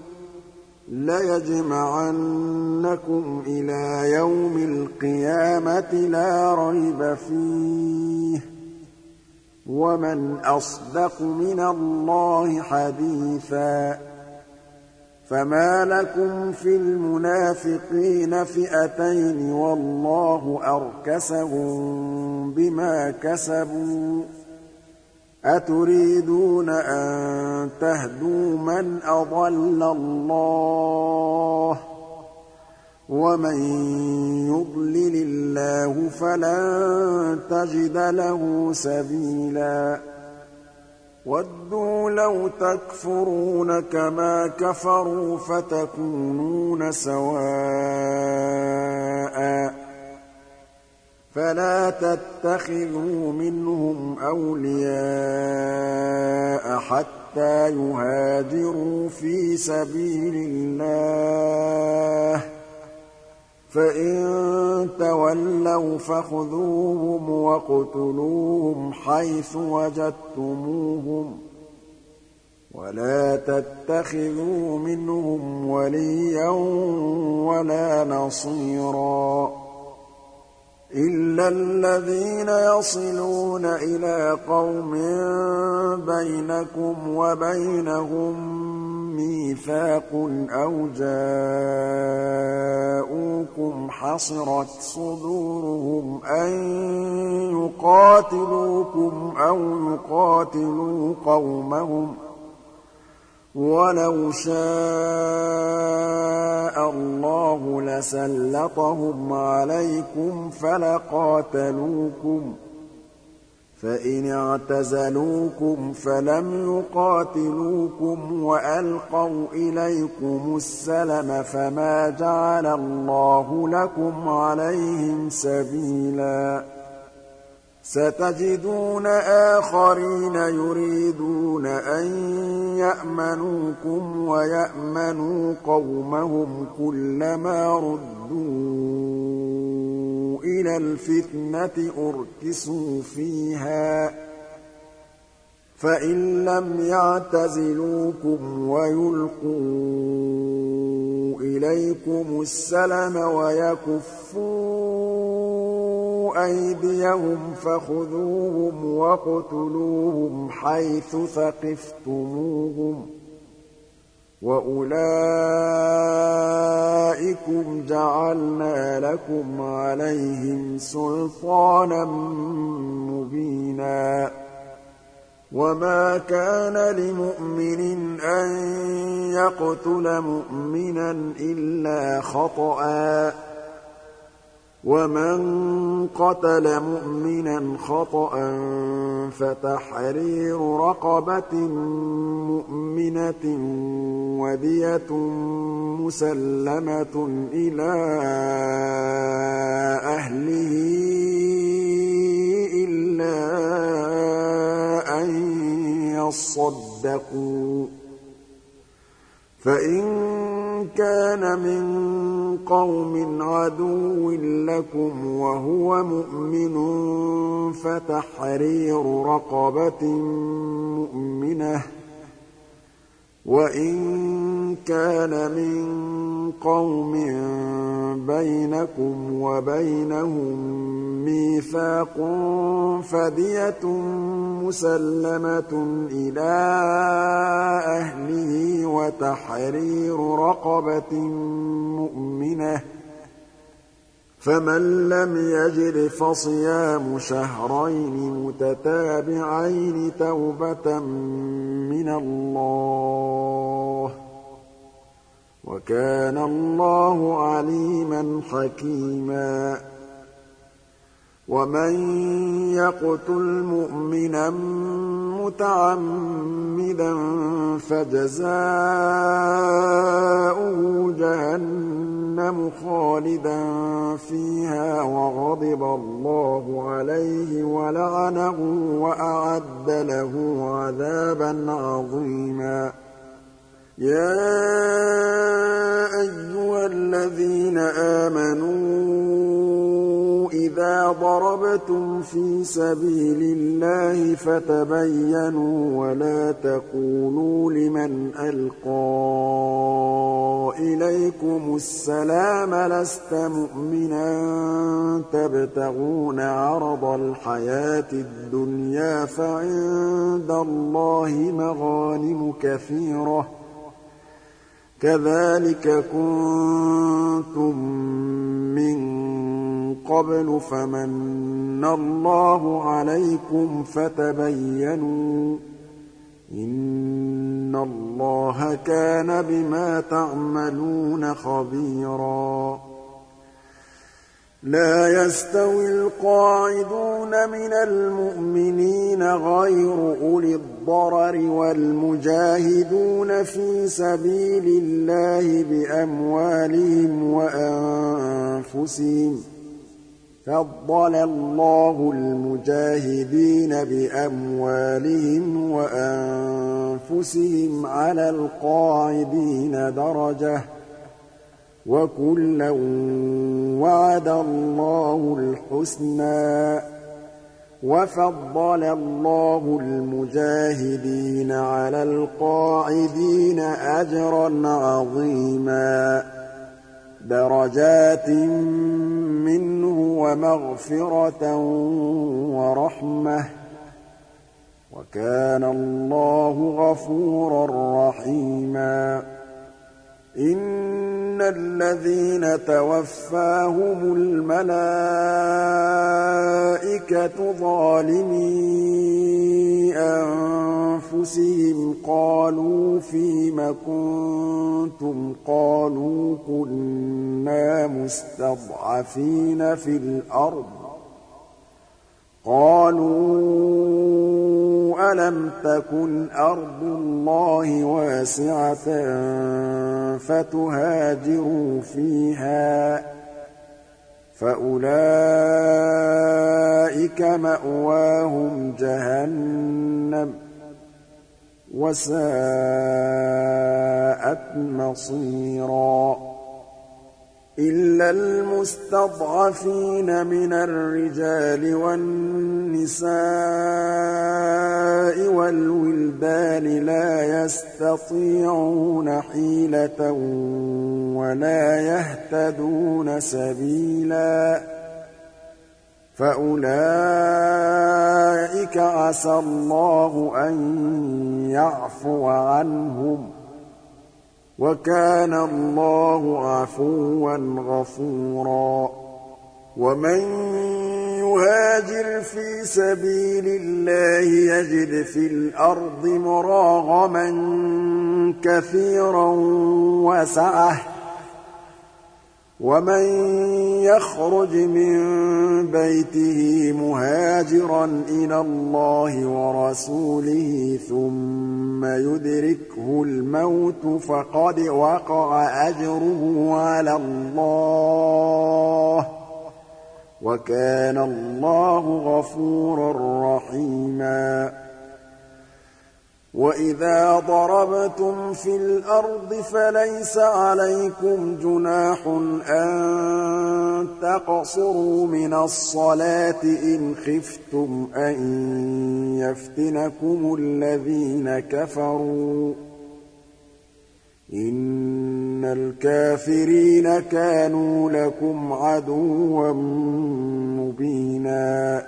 ليجمعنكم إلى يوم القيامة لا ريب فيه ومن أصدق من الله حديثا فما لكم في المنافقين فئتين والله أركسهم بما كسبوا أتريدون أن تهدوا من أضل الله ومن يضلل الله فلن تجد له سبيلا ودوا لو تكفرون كما كفروا فتكونون سواء فلا تتخذوا منهم أولياء حتى يهاجروا في سبيل الله فإن تولوا فخذوهم واقتلوهم حيث وجدتموهم ولا تتخذوا منهم وليا ولا نصيرا إلا الذين يصلون إلى قوم بينكم وبينهم ميثاق أو جاءوكم حصرت صدورهم أن يقاتلوكم أو يقاتلوا قومهم ولو شاء الله لسلطهم عليكم فلقاتلوكم فإن اعتزلوكم فلم يقاتلوكم وألقوا إليكم السلم فما جعل الله لكم عليهم سبيلا ستجدون آخرين يريدون أن يأمنوكم ويأمنوا قومهم كلما ردوا إلى الفتنة أركسوا فيها فإن لم يعتزلوكم ويلقوا إليكم السلم ويكفوا أيديهم فخذوهم واقتلوهم حيث ثقفتموهم وأولئكم جعلنا لكم عليهم سلطانا مبينا وما كان لمؤمن أن يقتل مؤمنا إلا خطأ ومن قتل مؤمنا خطأ فتحرير رقبة مؤمنة ودية مسلمة إلى أهله إلا أن يصدقوا فإن كان من قوم عدو لكم وهو مؤمن فتحرير رقبة مؤمنة وإن كان من قوم بينكم وبينهم ميثاق فدية مسلمة إلى أهله وتحرير رقبة مؤمنة فمن لم يجد فصيام شهرين متتابعين توبة من الله وكان الله عليما حكيما ومن يقتل مؤمنا متعمدا فجزاؤه جهنم خالدا فيها وغضب الله عليه ولعنه وأعد له عذابا عظيما يا أيها الذين آمنوا إذا ضربتم في سبيل الله فتبينوا ولا تقولوا لمن ألقى إليكم السلام لست مؤمنا تبتغون عرض الحياة الدنيا فعند الله مغانم كثيرة كذلك كنتم من قبل فمن الله عليكم فتبينوا إن الله كان بما تعملون خبيرا لا يستوي القاعدون من المؤمنين غير أولي الضرر والمجاهدون في سبيل الله بأموالهم وأنفسهم فضل الله المجاهدين بأموالهم وأنفسهم على القاعدين درجة وكلا وعد الله الحسنى وفضل الله المجاهدين على القاعدين أجرا عظيما درجات منه ومغفرة ورحمة وكان الله غفورا رحيما إن الذين توفاهم الملائكة ظالمي أنفسهم قالوا فيم كنتم قالوا كنا مستضعفين في الأرض قالوا ألم تكن أرض الله واسعة فتهاجروا فيها فأولئك مأواهم جهنم وساءت مصيرا إلا المستضعفين من الرجال والنساء والولدان لا يستطيعون حيلة ولا يهتدون سبيلا فأولئك عسى الله أن يعفو عنهم وكان الله عفوا غفورا ومن يهاجر في سبيل الله يجد في الأرض مراغما كثيرا وسعة ومن يخرج من بيته مهاجرا إلى الله ورسوله ثم يدركه الموت فقد وقع أجره على الله وكان الله غفورا رحيما وإذا ضربتم في الأرض فليس عليكم جناح أن تقصروا من الصلاة إن خفتم أن يفتنكم الذين كفروا إن الكافرين كانوا لكم عدوا مبينا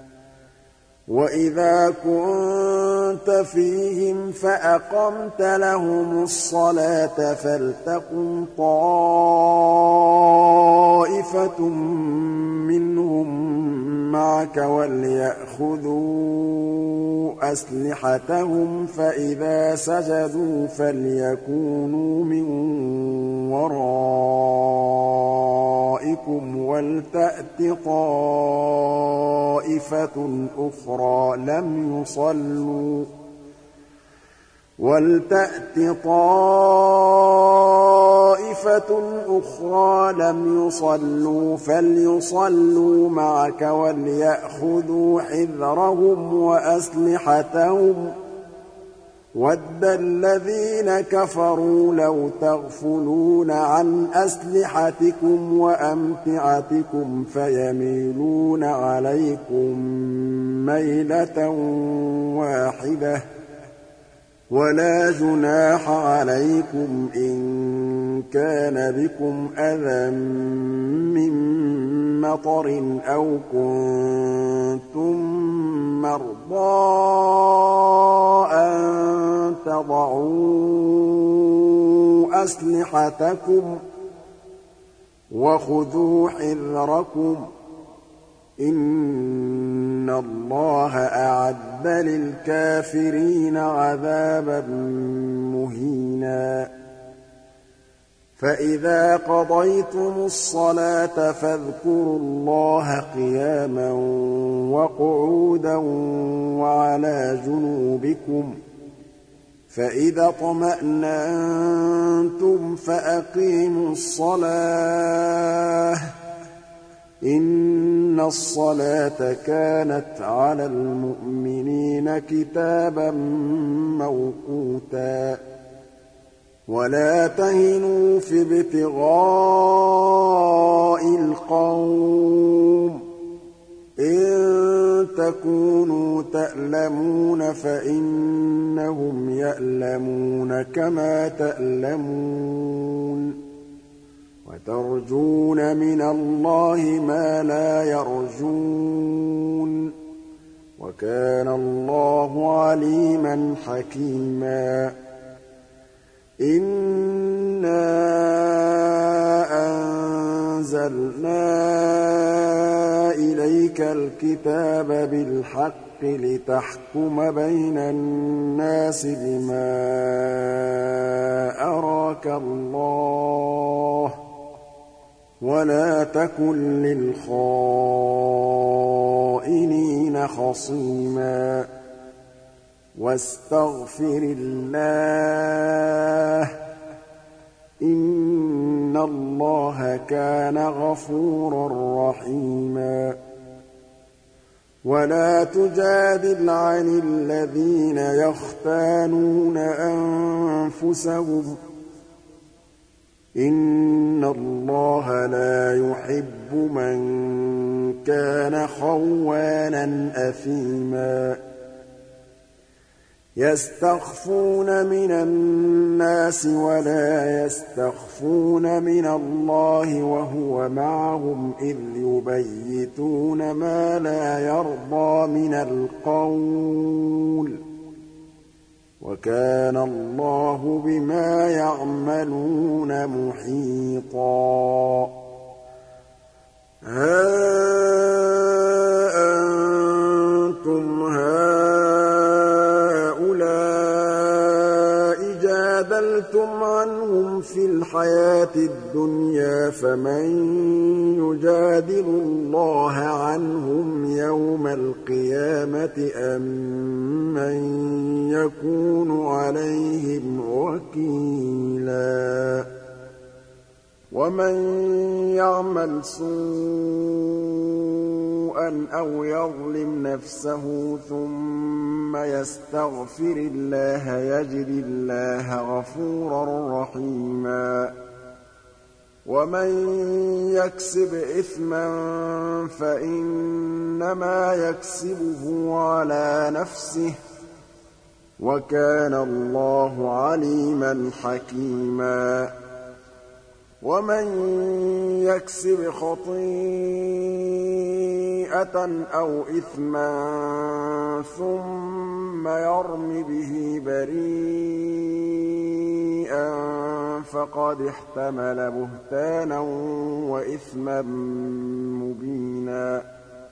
وإذا كنت فيهم فأقمت لهم الصلاة فلتقم طائفة طَائِفَةٌ مِّنْهُم مَّعَكَ وَلْيَأْخُذُوا أَسْلِحَتَهُمْ فَإِذَا سَجَدُوا فَلْيَكُونُوا مِن وَرَائِكُمْ وَلْتَأْتِ طَائِفَةٌ أُخْرَىٰ لَمْ يُصَلُّوا فَلْيُصَلُّوا مَعَكَ وَلْيَأْخُذُوا حِذْرَهُمْ وَأَسْلِحَتَهُمْ ۗ وَدَّ الَّذِينَ كَفَرُوا لَوْ تَغْفُلُونَ عَنْ أَسْلِحَتِكُمْ وَأَمْتِعَتِكُمْ فَيَمِيلُونَ عَلَيْكُم مَّيْلَةً وَاحِدَةً ۚ وَلَا جُنَاحَ عَلَيْكُمْ إِن كَانَ بِكُمْ أَذًى مِّن مَّطَرٍ أَوْ كُنتُم مَّرْضَىٰ أَن تَضَعُوا أَسْلِحَتَكُمْ ۖ وَخُذُوا حِذْرَكُمْ ۗ إِنَّ اللَّهَ أَعَدَّ لِلْكَافِرِينَ عَذَابًا مُّهِينًا فَإِذَا قَضَيْتُمُ الصَّلَاةَ فَاذْكُرُوا اللَّهَ قِيَامًا وَقُعُودًا وَعَلَىٰ جُنُوبِكُمْ ۚ فَإِذَا اطْمَأْنَنتُمْ فَأَقِيمُوا الصَّلَاةَ ۚ إِنَّ الصَّلَاةَ كَانَتْ عَلَى الْمُؤْمِنِينَ كِتَابًا مَّوْقُوتًا وَلَا تَهِنُوا فِي ابْتِغَاءِ الْقَوْمِ ۖ إِن تَكُونُوا تَأْلَمُونَ فَإِنَّهُمْ يَأْلَمُونَ كَمَا تَأْلَمُونَ وَتَرْجُونَ مِنَ اللَّهِ مَا لَا يَرْجُونَ ۗ وَكَانَ اللَّهُ عَلِيمًا حَكِيمًا إِنَّا أَنزَلْنَا إِلَيْكَ الْكِتَابَ بِالْحَقِّ لِتَحْكُمَ بَيْنَ النَّاسِ بِمَا أَرَاكَ اللَّهُ ۚ وَلَا تَكُن لِّلْخَائِنِينَ خَصِيمًا وَاسْتَغْفِرِ اللَّهَ ۖ إِنَّ اللَّهَ كَانَ غَفُورًا رَّحِيمًا وَلَا تُجَادِلْ عَنِ الَّذِينَ يَخْتَانُونَ أَنفُسَهُمْ ۚ إِنَّ اللَّهَ لَا يُحِبُّ مَن كَانَ خَوَّانًا أَثِيمًا يَسْتَخْفُونَ مِنَ النَّاسِ وَلَا يَسْتَخْفُونَ مِنَ اللَّهِ وَهُوَ مَعَهُمْ إِذْ يُبَيِّتُونَ مَا لَا يَرْضَىٰ مِنَ الْقَوْلِ ۚ وَكَانَ اللَّهُ بِمَا يَعْمَلُونَ مُحِيطًا ها أنتم هؤلاء جادلتم عنهم في الحياة الدنيا فمن يجادل الله عنهم يوم القيامة أم من يكون عليهم وكيلا ومن يعمل سوءا أو يظلم نفسه ثم يستغفر الله يجد الله غفورا رحيما ومن يكسب إثما فإنما يكسبه على نفسه وكان الله عليما حكيما ومن يكسب خطيئة أو إثما ثم يرم به بريئا فقد احتمل بهتانا وإثما مبينا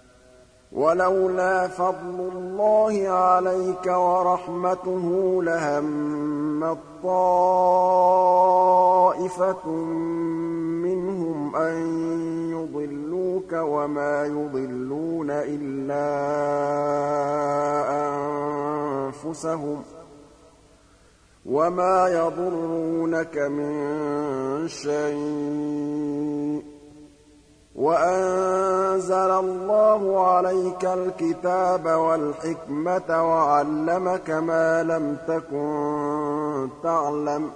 ولولا فضل الله عليك ورحمته لهمت طائفة منهم أن يضلوك وما يضلون إلا أنفسهم وما يضرونك من شيء وأنزل الله عليك الكتاب والحكمة وعلمك ما لم تكن تعلم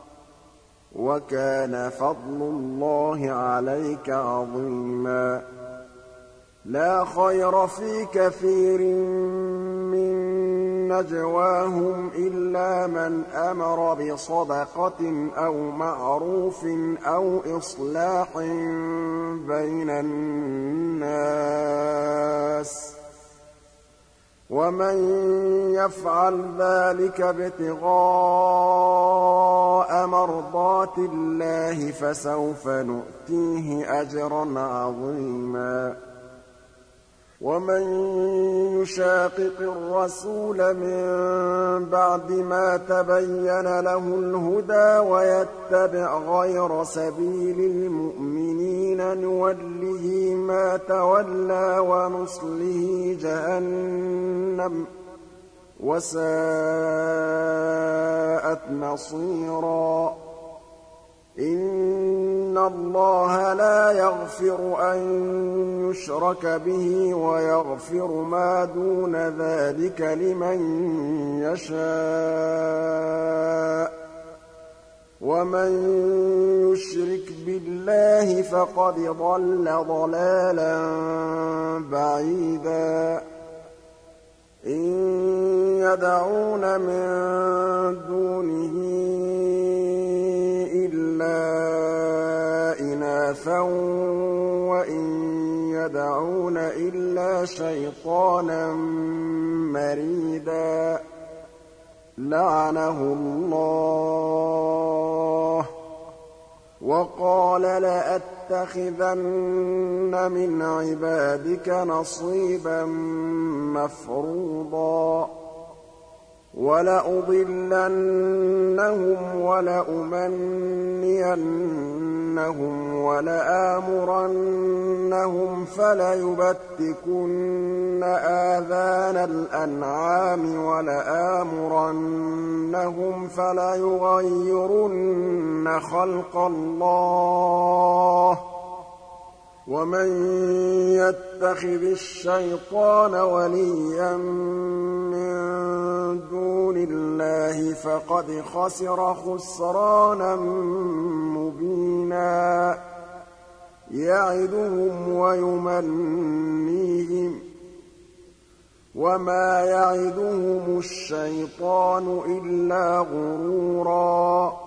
وكان فضل الله عليك عظيما لا خير في كثير من نجواهم إلا من أمر بصدقة أو معروف أو إصلاح بين الناس ومن يفعل ذلك ابتغاء مرضات الله فسوف نؤتيه أجرا عظيما ومن يشاقق الرسول من بعد ما تبين له الهدى ويتبع غير سبيل المؤمنين نوله ما تولى ونصله جهنم وساءت مصيرا إن الله لا يغفر أن يشرك به ويغفر ما دون ذلك لمن يشاء ومن يشرك بالله فقد ضل ضلالا بعيدا إن يدعون من دونه إلا إناثا وإن يدعون إلا شيطانا مريدا لعنه الله وقال لأتخذن من عبادك نصيبا مفروضا ولأضلنهم ولأمنينهم ولآمرنهم فليبتكن آذان الأنعام ولآمرنهم فليغيرن خلق الله ومن يتخذ الشيطان وليا من دون الله فقد خسر خسرانا مبينا يعدهم ويمنيهم وما يعدهم الشيطان إلا غرورا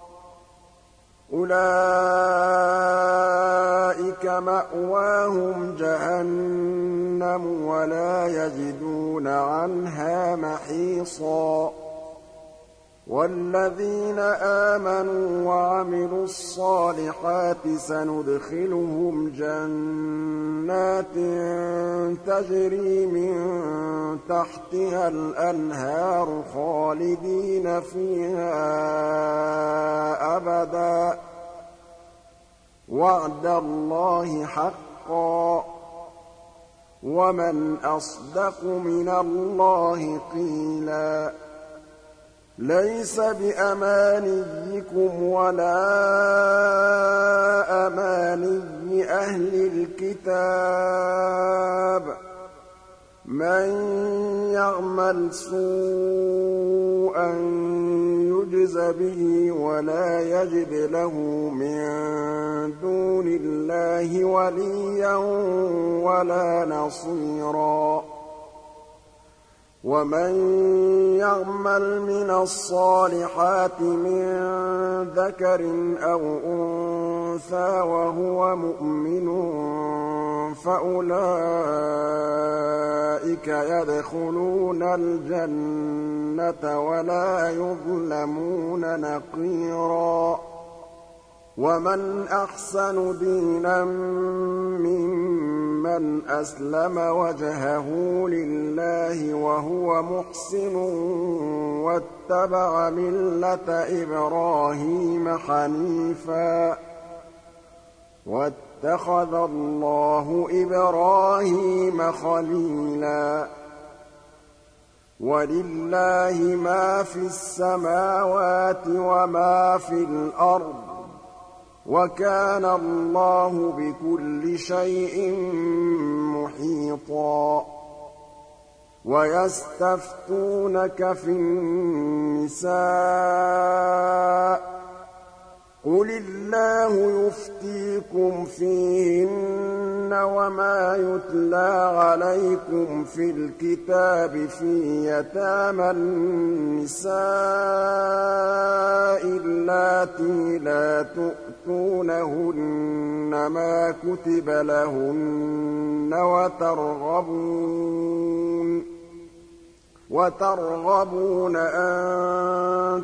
أولئك مأواهم جهنم ولا يجدون عنها محيصا والذين آمنوا وعملوا الصالحات سندخلهم جنات تجري من تحتها الأنهار خالدين فيها أبدا وعد الله حقا ومن أصدق من الله قيلا ليس بأمانيكم ولا أماني أهل الكتاب من يعمل سوءا يجز به ولا يجد له من دون الله وليا ولا نصيرا ومن يعمل من الصالحات من ذكر أو أنثى وهو مؤمن فأولئك أُولَٰئِكَ يَدْخُلُونَ الْجَنَّةَ وَلَا يُظْلَمُونَ نَقِيرًا وَمَنْ أَحْسَنُ دِينًا مِّمَّنْ أَسْلَمَ وَجْهَهُ لِلَّهِ وَهُوَ مُحْسِنٌ وَاتَّبَعَ مِلَّةَ إِبْرَاهِيمَ حَنِيفًا ۗ وَاتَّخَذَ اللَّهُ إِبْرَاهِيمَ خَلِيلًا. وَلِلَّهِ مَا فِي السَّمَاوَاتِ وَمَا في الْأَرْضِ ۚ وَكَانَ اللَّهُ بِكُلِّ شَيْءٍ مُّحِيطًا. وَيَسْتَفْتُونَكَ فِي النِّسَاءِ ۖ قُلِ اللَّهُ يُفْتِيكُمْ فِيهِنَّ وَمَا يُتْلَىٰ عَلَيْكُمْ فِي الْكِتَابِ فِي يَتَامَى النِّسَاءِ اللَّاتِي لَا تُؤْتُونَهُنَّ مَا كُتِبَ لَهُنَّ وَتَرْغَبُونَ أَن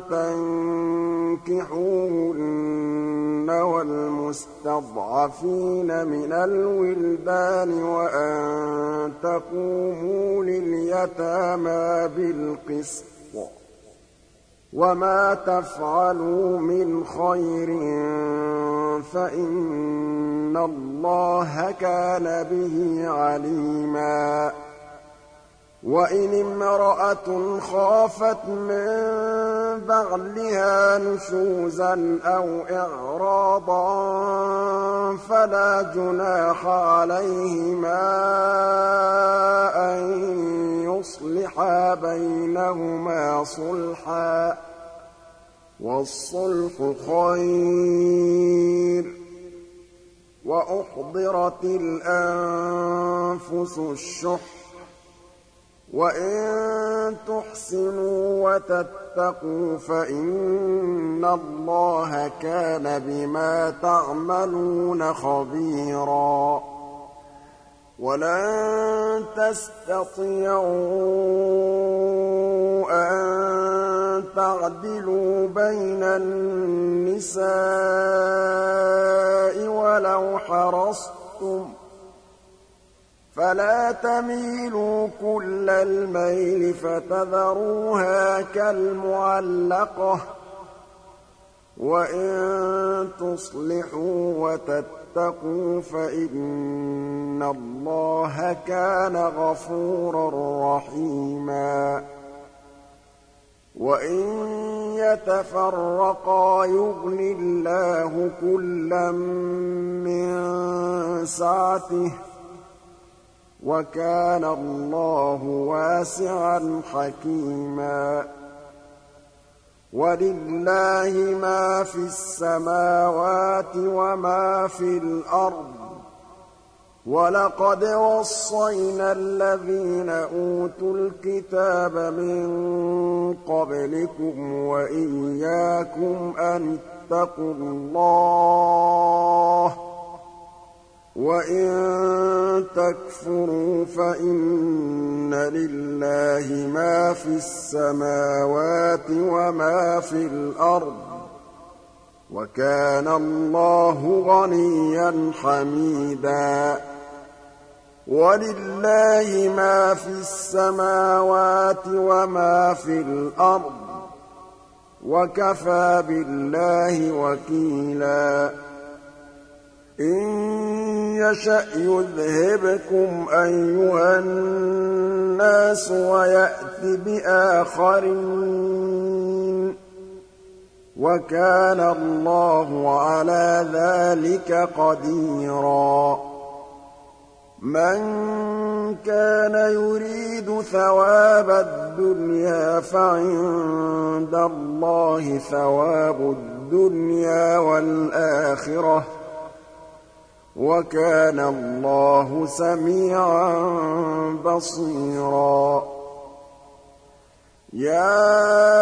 تَنكِحُوهُنَّ وَالْمُسْتَضْعَفِينَ مِنَ الْوِلْدَانِ وَأَن تَقُومُوا لِلْيَتَامَىٰ بِالْقِسْطِ ۚ وَمَا تَفْعَلُوا مِنْ خَيْرٍ فَإِنَّ اللَّهَ كَانَ بِهِ عَلِيمًا. وَإِنِ امْرَأَةٌ خَافَتْ مِن بَعْلِهَا نُشُوزًا أَوْ إِعْرَاضًا فَلَا جُنَاحَ عَلَيْهِمَا أَن يُصْلِحَا بَيْنَهُمَا صُلْحًا ۚ وَالصُّلْحُ خَيْرٌ. وَأُحْضِرَتِ الْأَنفُسُ الشُّحَّ ۚ وَإِن تُحْسِنُوا وَتَتَّقُوا فَإِنَّ اللَّهَ كَانَ بِمَا تَعْمَلُونَ خَبِيرًا. وَلَن تَسْتَطِيعُوا أَن تَعْدِلُوا بَيْنَ النِّسَاءِ وَلَوْ حَرَصْتُمْ ۖ فَلَا تَمِيلُوا كُلَّ الْمَيْلِ فَتَذَرُوهَا كَالْمُعَلَّقَةِ ۚ وَإِن تُصْلِحُوا وَتَتَّقُوا فَإِنَّ اللَّهَ كَانَ غَفُورًا رَّحِيمًا. وَإِن يَتَفَرَّقَا يُغْنِ اللَّهُ كُلًّا مِّن سَعَتِهِ ۚ وَكَانَ اللَّهُ وَاسِعًا حَكِيمًا. وَلِلَّهِ مَا فِي السَّمَاوَاتِ وَمَا فِي الْأَرْضِ ۚ وَلَقَدْ وَصَّيْنَا الَّذِينَ أُوتُوا الْكِتَابَ مِن قَبْلِكُمْ وَإِيَّاكُمْ أَنِ اتَّقُوا اللَّهَ ۚ وَإِن تَكْفُرُوا فَإِنَّ لِلَّهِ مَا فِي السَّمَاوَاتِ وَمَا فِي الْأَرْضِ ۚ وَكَانَ اللَّهُ غَنِيًّا حَمِيدًا. وَلِلَّهِ مَا فِي السَّمَاوَاتِ وَمَا فِي الْأَرْضِ ۚ وَكَفَىٰ بِاللَّهِ وَكِيلًا. إِن يَشَأْ يُذْهِبْكُمْ أَيُّهَا النَّاسُ وَيَأْتِ بِآخَرِينَ ۚ وَكَانَ اللَّهُ عَلَىٰ ذَٰلِكَ قَدِيرًا. مَّن كَانَ يُرِيدُ ثَوَابَ الدُّنْيَا فَعِندَ اللَّهِ ثَوَابُ الدُّنْيَا وَالْآخِرَةِ ۚ وَكَانَ اللَّهُ سَمِيعًا بَصِيرًا. يَا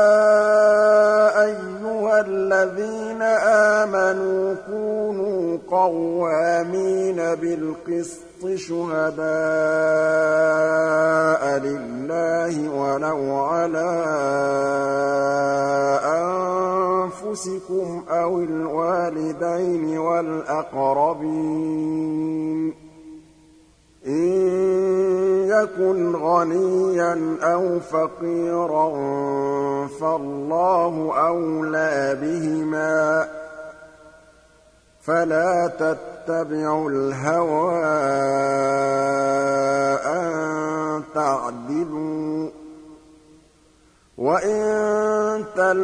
أَيُّهَا الَّذِينَ آمَنُوا كُونُوا قَوَّامِينَ بِالْقِسْطِ شُهَدَاءَ أنفسكم أو الوالدين والأقربين إن يكن غنيا أو فقيرا فالله أولى بهما فلا تتبعوا الهوى أن تعدلوا وإن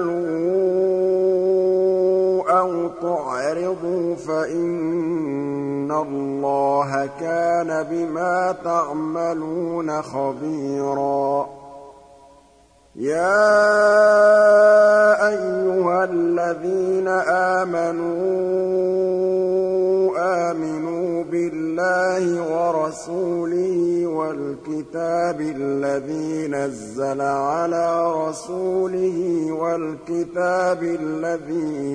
تلووا أو تعرضوا فإن الله كان بما تعملون خبيرا يا أيها الذين آمنوا بالله ورسوله والكتاب الذي نزل على رسوله والكتاب الذي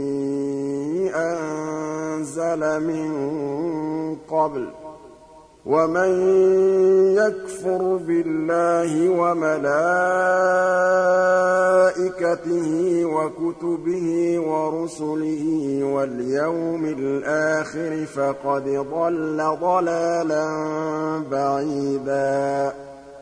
أنزل من قبل ومن يكفر بالله وملائكته وكتبه ورسله واليوم الآخر فقد ضل ضلالا بعيدا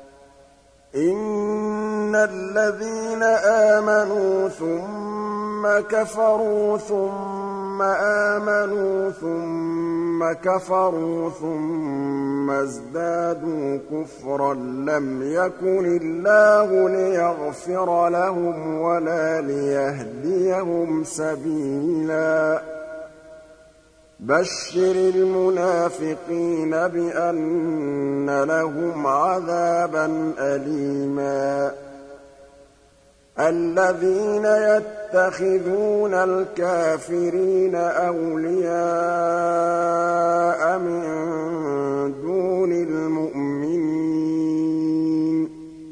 إن الذين آمنوا ثم كفروا ثم آمنوا ثم كفروا ثم ازدادوا كفرا لم يكن الله ليغفر لهم ولا ليهديهم سبيلا بشر المنافقين بأن لهم عذابا أليما الذين يتخذون الكافرين أولياء من دون المؤمنين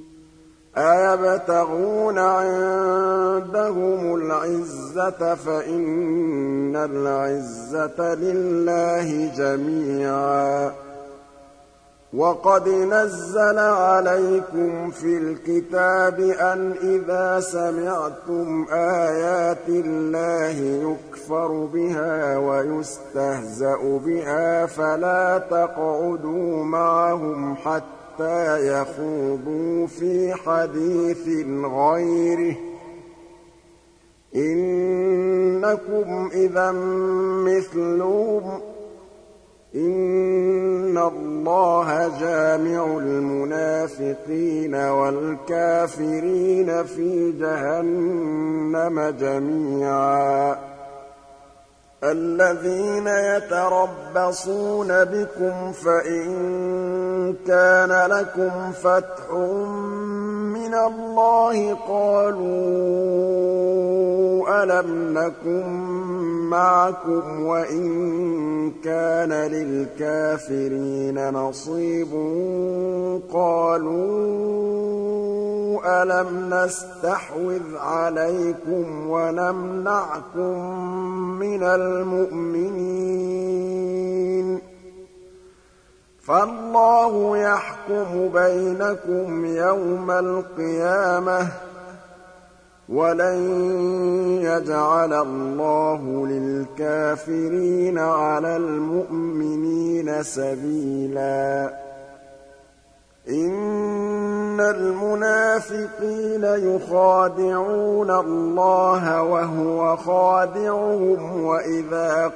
أيبتغون عندهم العزة فإن العزة لله جميعا وقد نزل عليكم في الكتاب أن إذا سمعتم آيات الله يكفر بها ويستهزأ بها فلا تقعدوا معهم حتى يخوضوا في حديث غيره إنكم إذا مثلهم إن الله جامع المنافقين والكافرين في جهنم جميعا الذين يتربصون بكم فإن كان لكم فتح من الله قالوا ألم نكن معكم وإن كان للكافرين نصيب قالوا ألم نستحوذ عليكم ونمنعكم من المؤمنين فالله يحكم بينكم يوم القيامة ولن يجعل الله للكافرين على المؤمنين سبيلا إن المنافقين يخادعون الله وهو خادعهم وإذا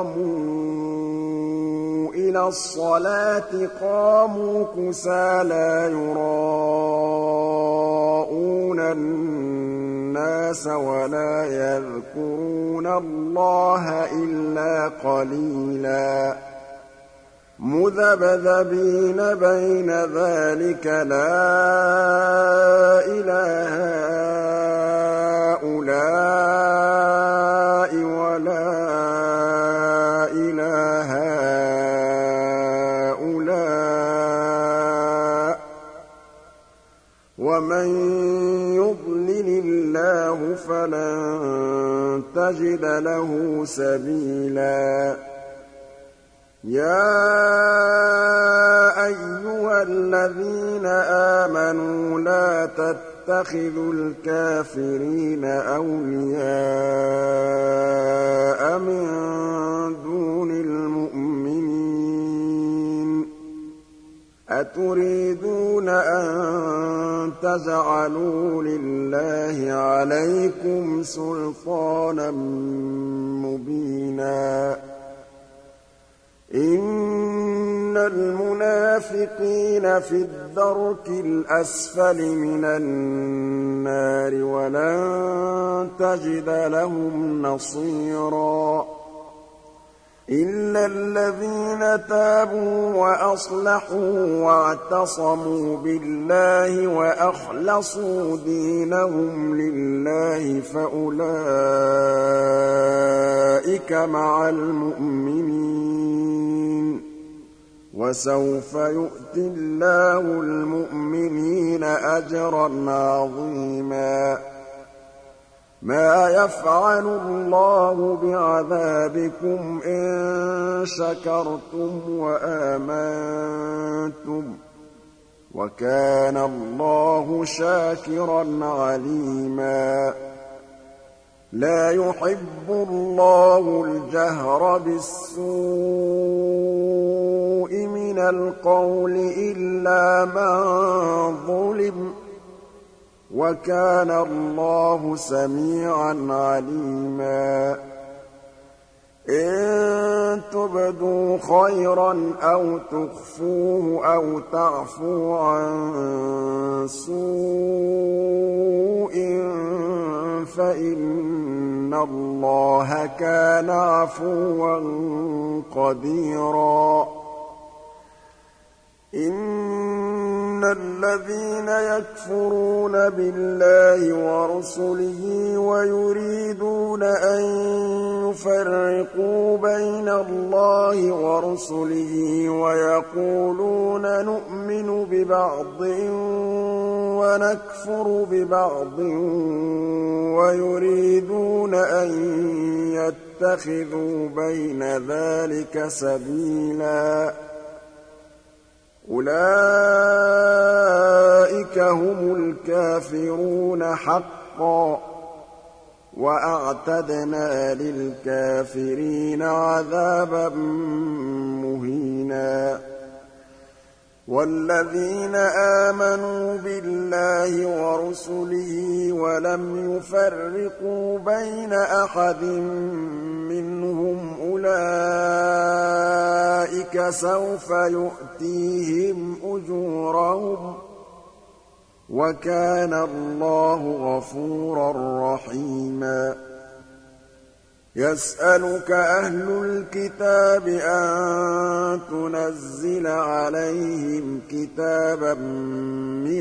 قاموا إلى الصلاة قاموا كسالى يراءون الناس ولا يذكرون الله إلا قليلا مذبذبين بين ذلك لا إله هؤلاء ولا إله هؤلاء ومن يضلل الله فلن تجد له سبيلا يا أيها الذين آمنوا لا تتخذوا الكافرين أولياء من دون المؤمنين أتريدون أن تجعلوا لله عليكم سلطانا مبينا إن المنافقين في الدرك الأسفل من النار ولن تجد لهم نصيرا إلا الذين تابوا وأصلحوا واعتصموا بالله وأخلصوا دينهم لله فأولئك مع المؤمنين وسوف يؤتي الله المؤمنين أجرا عظيما ما يفعل الله بعذابكم إن شكرتم وآمنتم وكان الله شاكرا عليما لا يحب الله الجهر بالسوء من القول إلا من ظلم وكان الله سميعا عليما إن تبدوا خيرا أو تخفوه أو تعفوا عن سوء فإن الله كان عفوا قديرا إن الذين يكفرون بالله ورسله ويريدون أن يفرقوا بين الله ورسله ويقولون نؤمن ببعض ونكفر ببعض ويريدون أن يتخذوا بين ذلك سبيلا أولئك هم الكافرون حقا وأعتدنا للكافرين عذابا مهينا والذين آمنوا بالله ورسله ولم يفرقوا بين أحد منهم أولئك سوف يؤتيهم أجورهم وكان الله غفورا رحيما يسألك أهل الكتاب أن تنزل عليهم كتابا من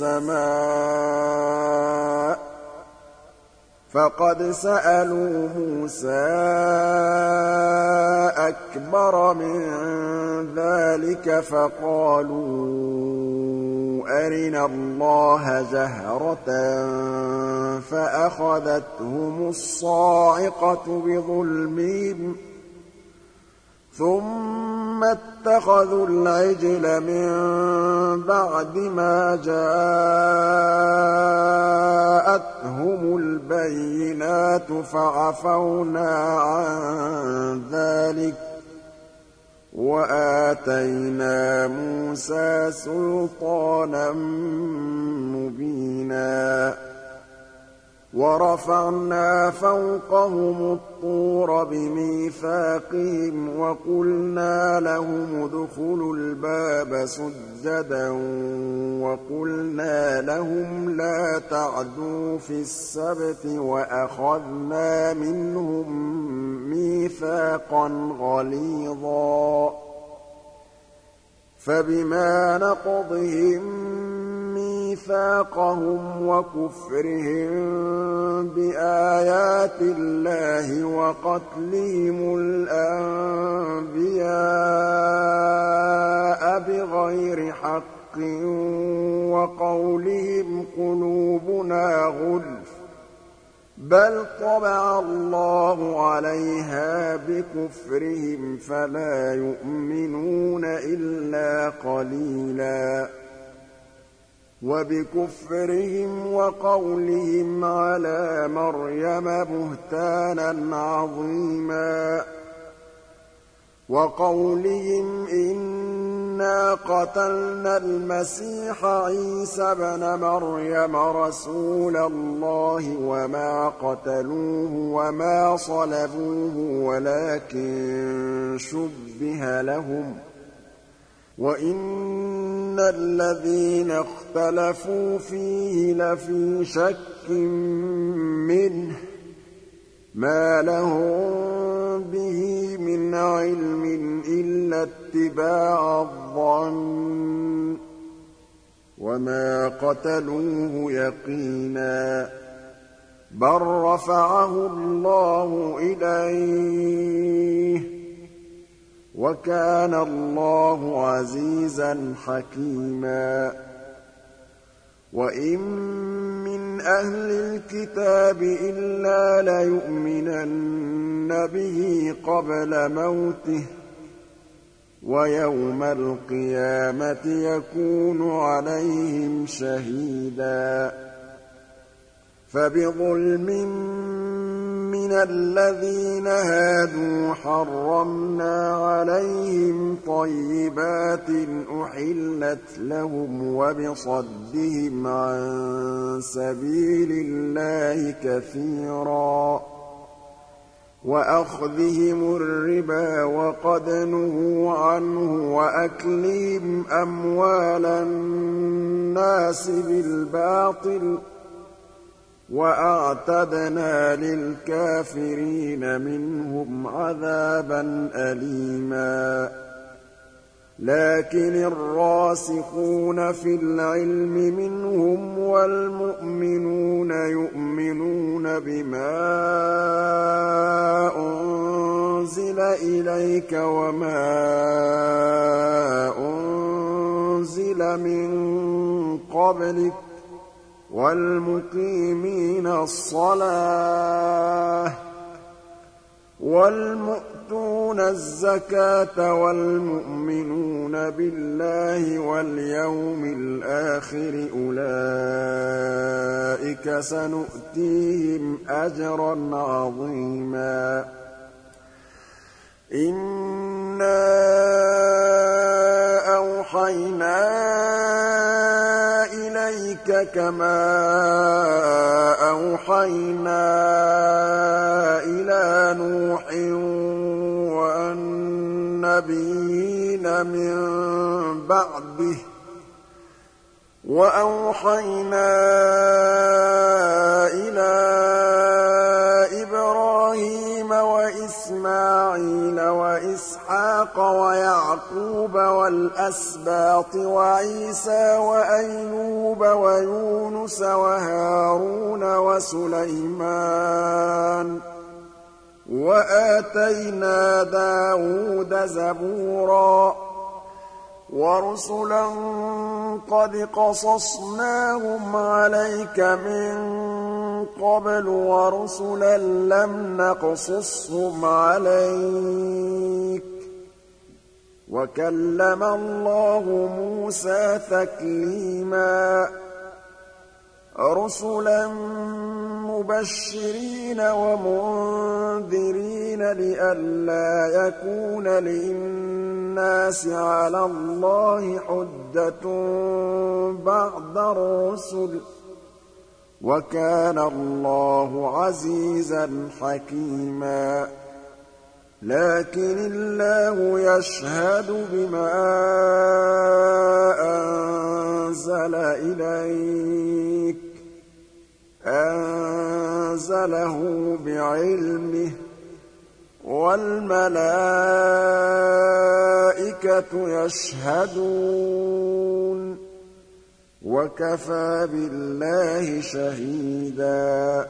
السماء فقد سألوا موسى أكبر من ذلك فقالوا أرنا الله جهرة فأخذتهم الصاعقة بظلمهم ثم اتخذوا العجل من بعد ما جاءتهم البينات فعفونا عن ذلك وآتينا موسى سلطانا مبينا ورفعنا فوقهم الطور بميثاقهم وقلنا لهم ادخلوا الباب سجدا وقلنا لهم لا تعدوا في السبت وأخذنا منهم ميثاقا غليظا فبما نقضهم ميثاقهم وكفرهم بآيات الله وقتلهم الأنبياء بغير حق وقولهم قلوبنا غلف بل طبع الله عليها بكفرهم فلا يؤمنون إلا قليلا وبكفرهم وقولهم على مريم بهتانا عظيما وقولهم إنا قتلنا المسيح عيسى ابن مريم رسول الله وما قتلوه وما صلبوه ولكن شبه لهم وإن الذين اختلفوا فيه لفي شك منه ما لهم به من علم إلا اتباع الظن وما قتلوه يقينا بل رفعه الله إليه وكان الله عزيزا حكيما وإن من أهل الكتاب إلا ليؤمنن به قبل موته ويوم القيامة يكون عليهم شهيدا فبظلم من الذين هادوا حرمنا عليهم طيبات أحلت لهم وبصدهم عن سبيل الله كثيرا وأخذهم الربا وقد نهوا عنه وأكلهم أموال الناس بالباطل وأعتدنا للكافرين منهم عذابا أليما لكن الراسخون في العلم منهم والمؤمنون يؤمنون بما أنزل إليك وما أنزل من قبلك والمقيمين الصلاة والمؤتون الزكاة والمؤمنون بالله واليوم الآخر أولئك سنؤتيهم أجرا عظيما إنا أوحينا إليك كما أوحينا إلى نوح والنبيين من بعده وأوحينا إلى إبراهيم وإسماعيل وإسحاق ويعقوب والأسباط وعيسى وأيوب ويونس وهارون وسليمان وآتينا داود زبورا ورسلا قد قصصناهم عليك من قبل ورسلا لم نقصصهم عليك وكلم الله موسى تكليما رسلا مبشرين ومنذرين لئلا يكون للناس على الله حجة بعد الرسل وكان الله عزيزا حكيما لكن الله يشهد بما أنزل إليك أنزله بعلمه والملائكة يشهدون وكفى بالله شهيدا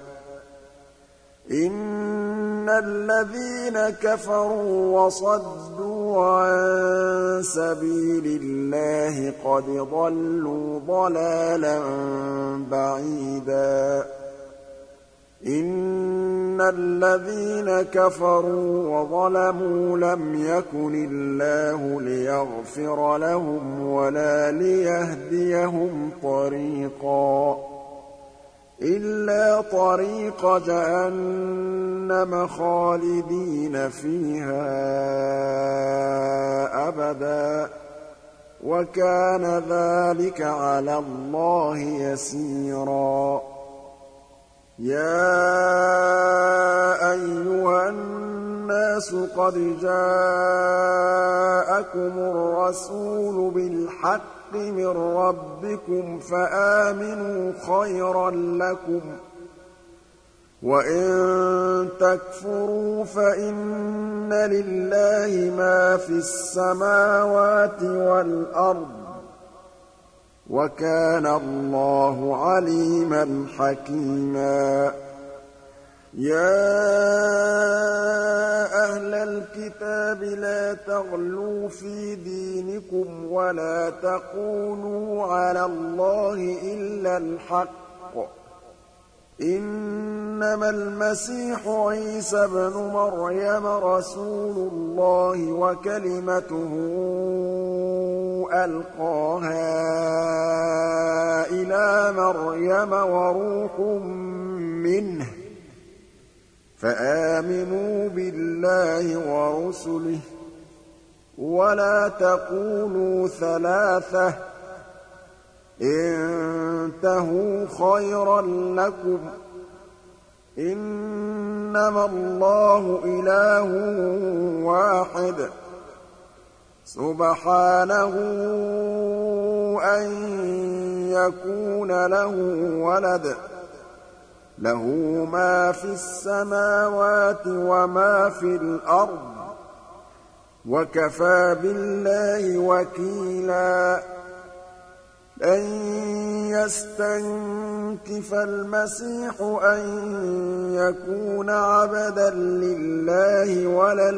إن الذين كفروا وصدوا عن سبيل الله قد ضلوا ضلالا بعيدا إِنَّ الَّذِينَ كَفَرُوا وَظَلَمُوا لَمْ يَكُنِ اللَّهُ لِيَغْفِرَ لَهُمْ وَلَا لِيَهْدِيَهُمْ طَرِيقًا إِلَّا طَرِيقَ جَهَنَّمَ خَالِدِينَ فِيهَا أَبَدًا ۚ وَكَانَ ذَٰلِكَ عَلَى اللَّهِ يَسِيرًا. يَا أَيُّهَا النَّاسُ قَدْ جَاءَكُمُ الرَّسُولُ بِالْحَقِّ مِن رَّبِّكُمْ فَآمِنُوا خَيْرًا لَّكُمْ ۚ وَإِن تَكْفُرُوا فَإِنَّ لِلَّهِ مَا فِي السَّمَاوَاتِ وَالْأَرْضِ ۚ وَكَانَ اللَّهُ عَلِيمًا حَكِيمًا. يَا أَهْلَ الْكِتَابِ لَا تَغْلُوا فِي دِينِكُمْ وَلَا تَقُولُوا عَلَى اللَّهِ إِلَّا الْحَقَّ ۚ إِنَّمَا الْمَسِيحُ عِيسَى ابْنُ مَرْيَمَ رَسُولُ اللَّهِ وَكَلِمَتُهُ أَلْقَاهَا إِلَىٰ مَرْيَمَ وَرُوحٌ مِّنْهُ ۖ فَآمِنُوا بِاللَّهِ وَرُسُلِهِ ۖ وَلَا تَقُولُوا ثَلَاثَةٌ ۚ انتهوا خيرا لكم، إنما الله إله واحد، سبحانه أن يكون له ولد، له ما في السماوات وما في الأرض، وكفى بالله وكيلا. لن يستنكف المسيح أن يكون عبدا لله ولا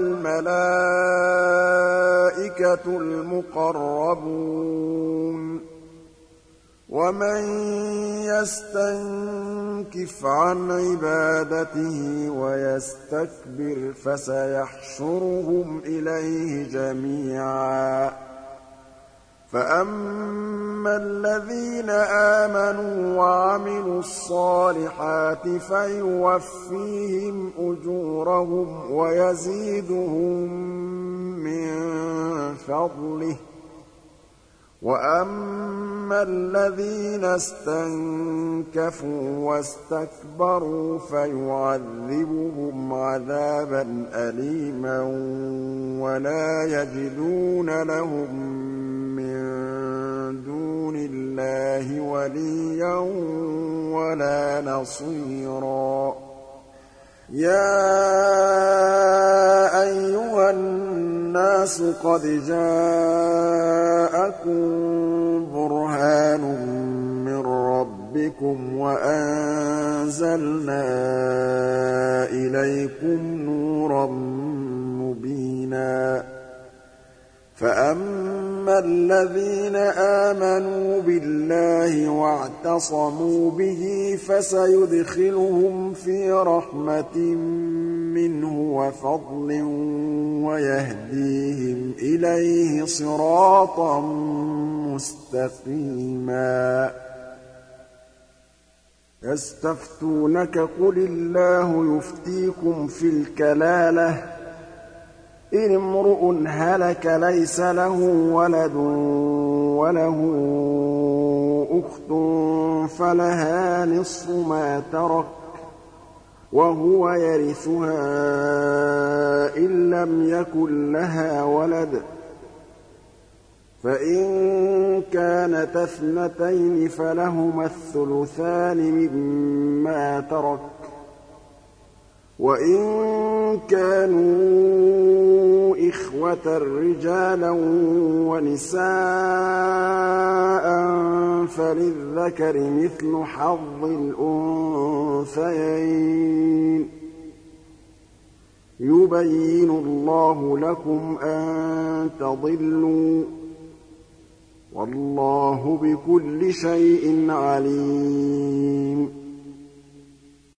الملائكة المقربون، ومن يستنكف عن عبادته ويستكبر فسيحشرهم إليه جميعا. فَأَمَّا الَّذِينَ آمَنُوا وَعَمِلُوا الصَّالِحَاتِ فَيُوَفِّيهِمْ أُجُورَهُمْ وَيَزِيدُهُم مِّن فَضْلِهِ ۖ وَأَمَّا الَّذِينَ اسْتَنكَفُوا وَاسْتَكْبَرُوا فَيُعَذِّبُهُمْ عَذَابًا أَلِيمًا وَلَا يَجِدُونَ لَهُم مِّن دُونِ اللَّهِ وَلِيًّا وَلَا نَصِيرًا. يَا أَيُّهَا النَّاسُ قَدْ جَاءَكُم بُرْهَانٌ مِّن رَّبِّكُمْ وَأَنزَلْنَا إِلَيْكُمْ نُورًا مُّبِينًا. فَأَمَّا الَّذِينَ آمَنُوا بِاللَّهِ واعْتَصَمُوا بِهِ فَسَيُدْخِلُهُمْ فِي رَحْمَةٍ مِّنْهُ وَفَضْلٍ وَيَهْدِيهِمْ إِلَيْهِ صِرَاطًا مُّسْتَقِيمًا. يَسْتَفْتُونَكَ قُلِ اللَّهُ يُفْتِيكُمْ فِي الْكَلَالَةِ إِنِ امْرُؤٌ هَلَكَ لَيْسَ لَهُ وَلَدٌ وَلَهُ أُخْتٌ فَلَهَا نِصْفُ مَا تَرَكَ وَهُوَ يَرِثُهَا إِن لَّمْ يَكُن لَّهَا وَلَدٌ، فَإِن كَانَتَا اثْنَتَيْنِ فَلَهُمَا الثُّلُثَانِ مِمَّا تَرَكَ، وَإِن كَانُوا إِخْوَةً رِّجَالًا وَنِسَاءً فَلِلذَّكَرِ مِثْلُ حَظِّ الْأُنثَيَيْنِ ۗ يُبَيِّنُ اللَّهُ لَكُمْ أَن تَضِلُّوا ۗ وَاللَّهُ بِكُلِّ شَيْءٍ عَلِيمٌ.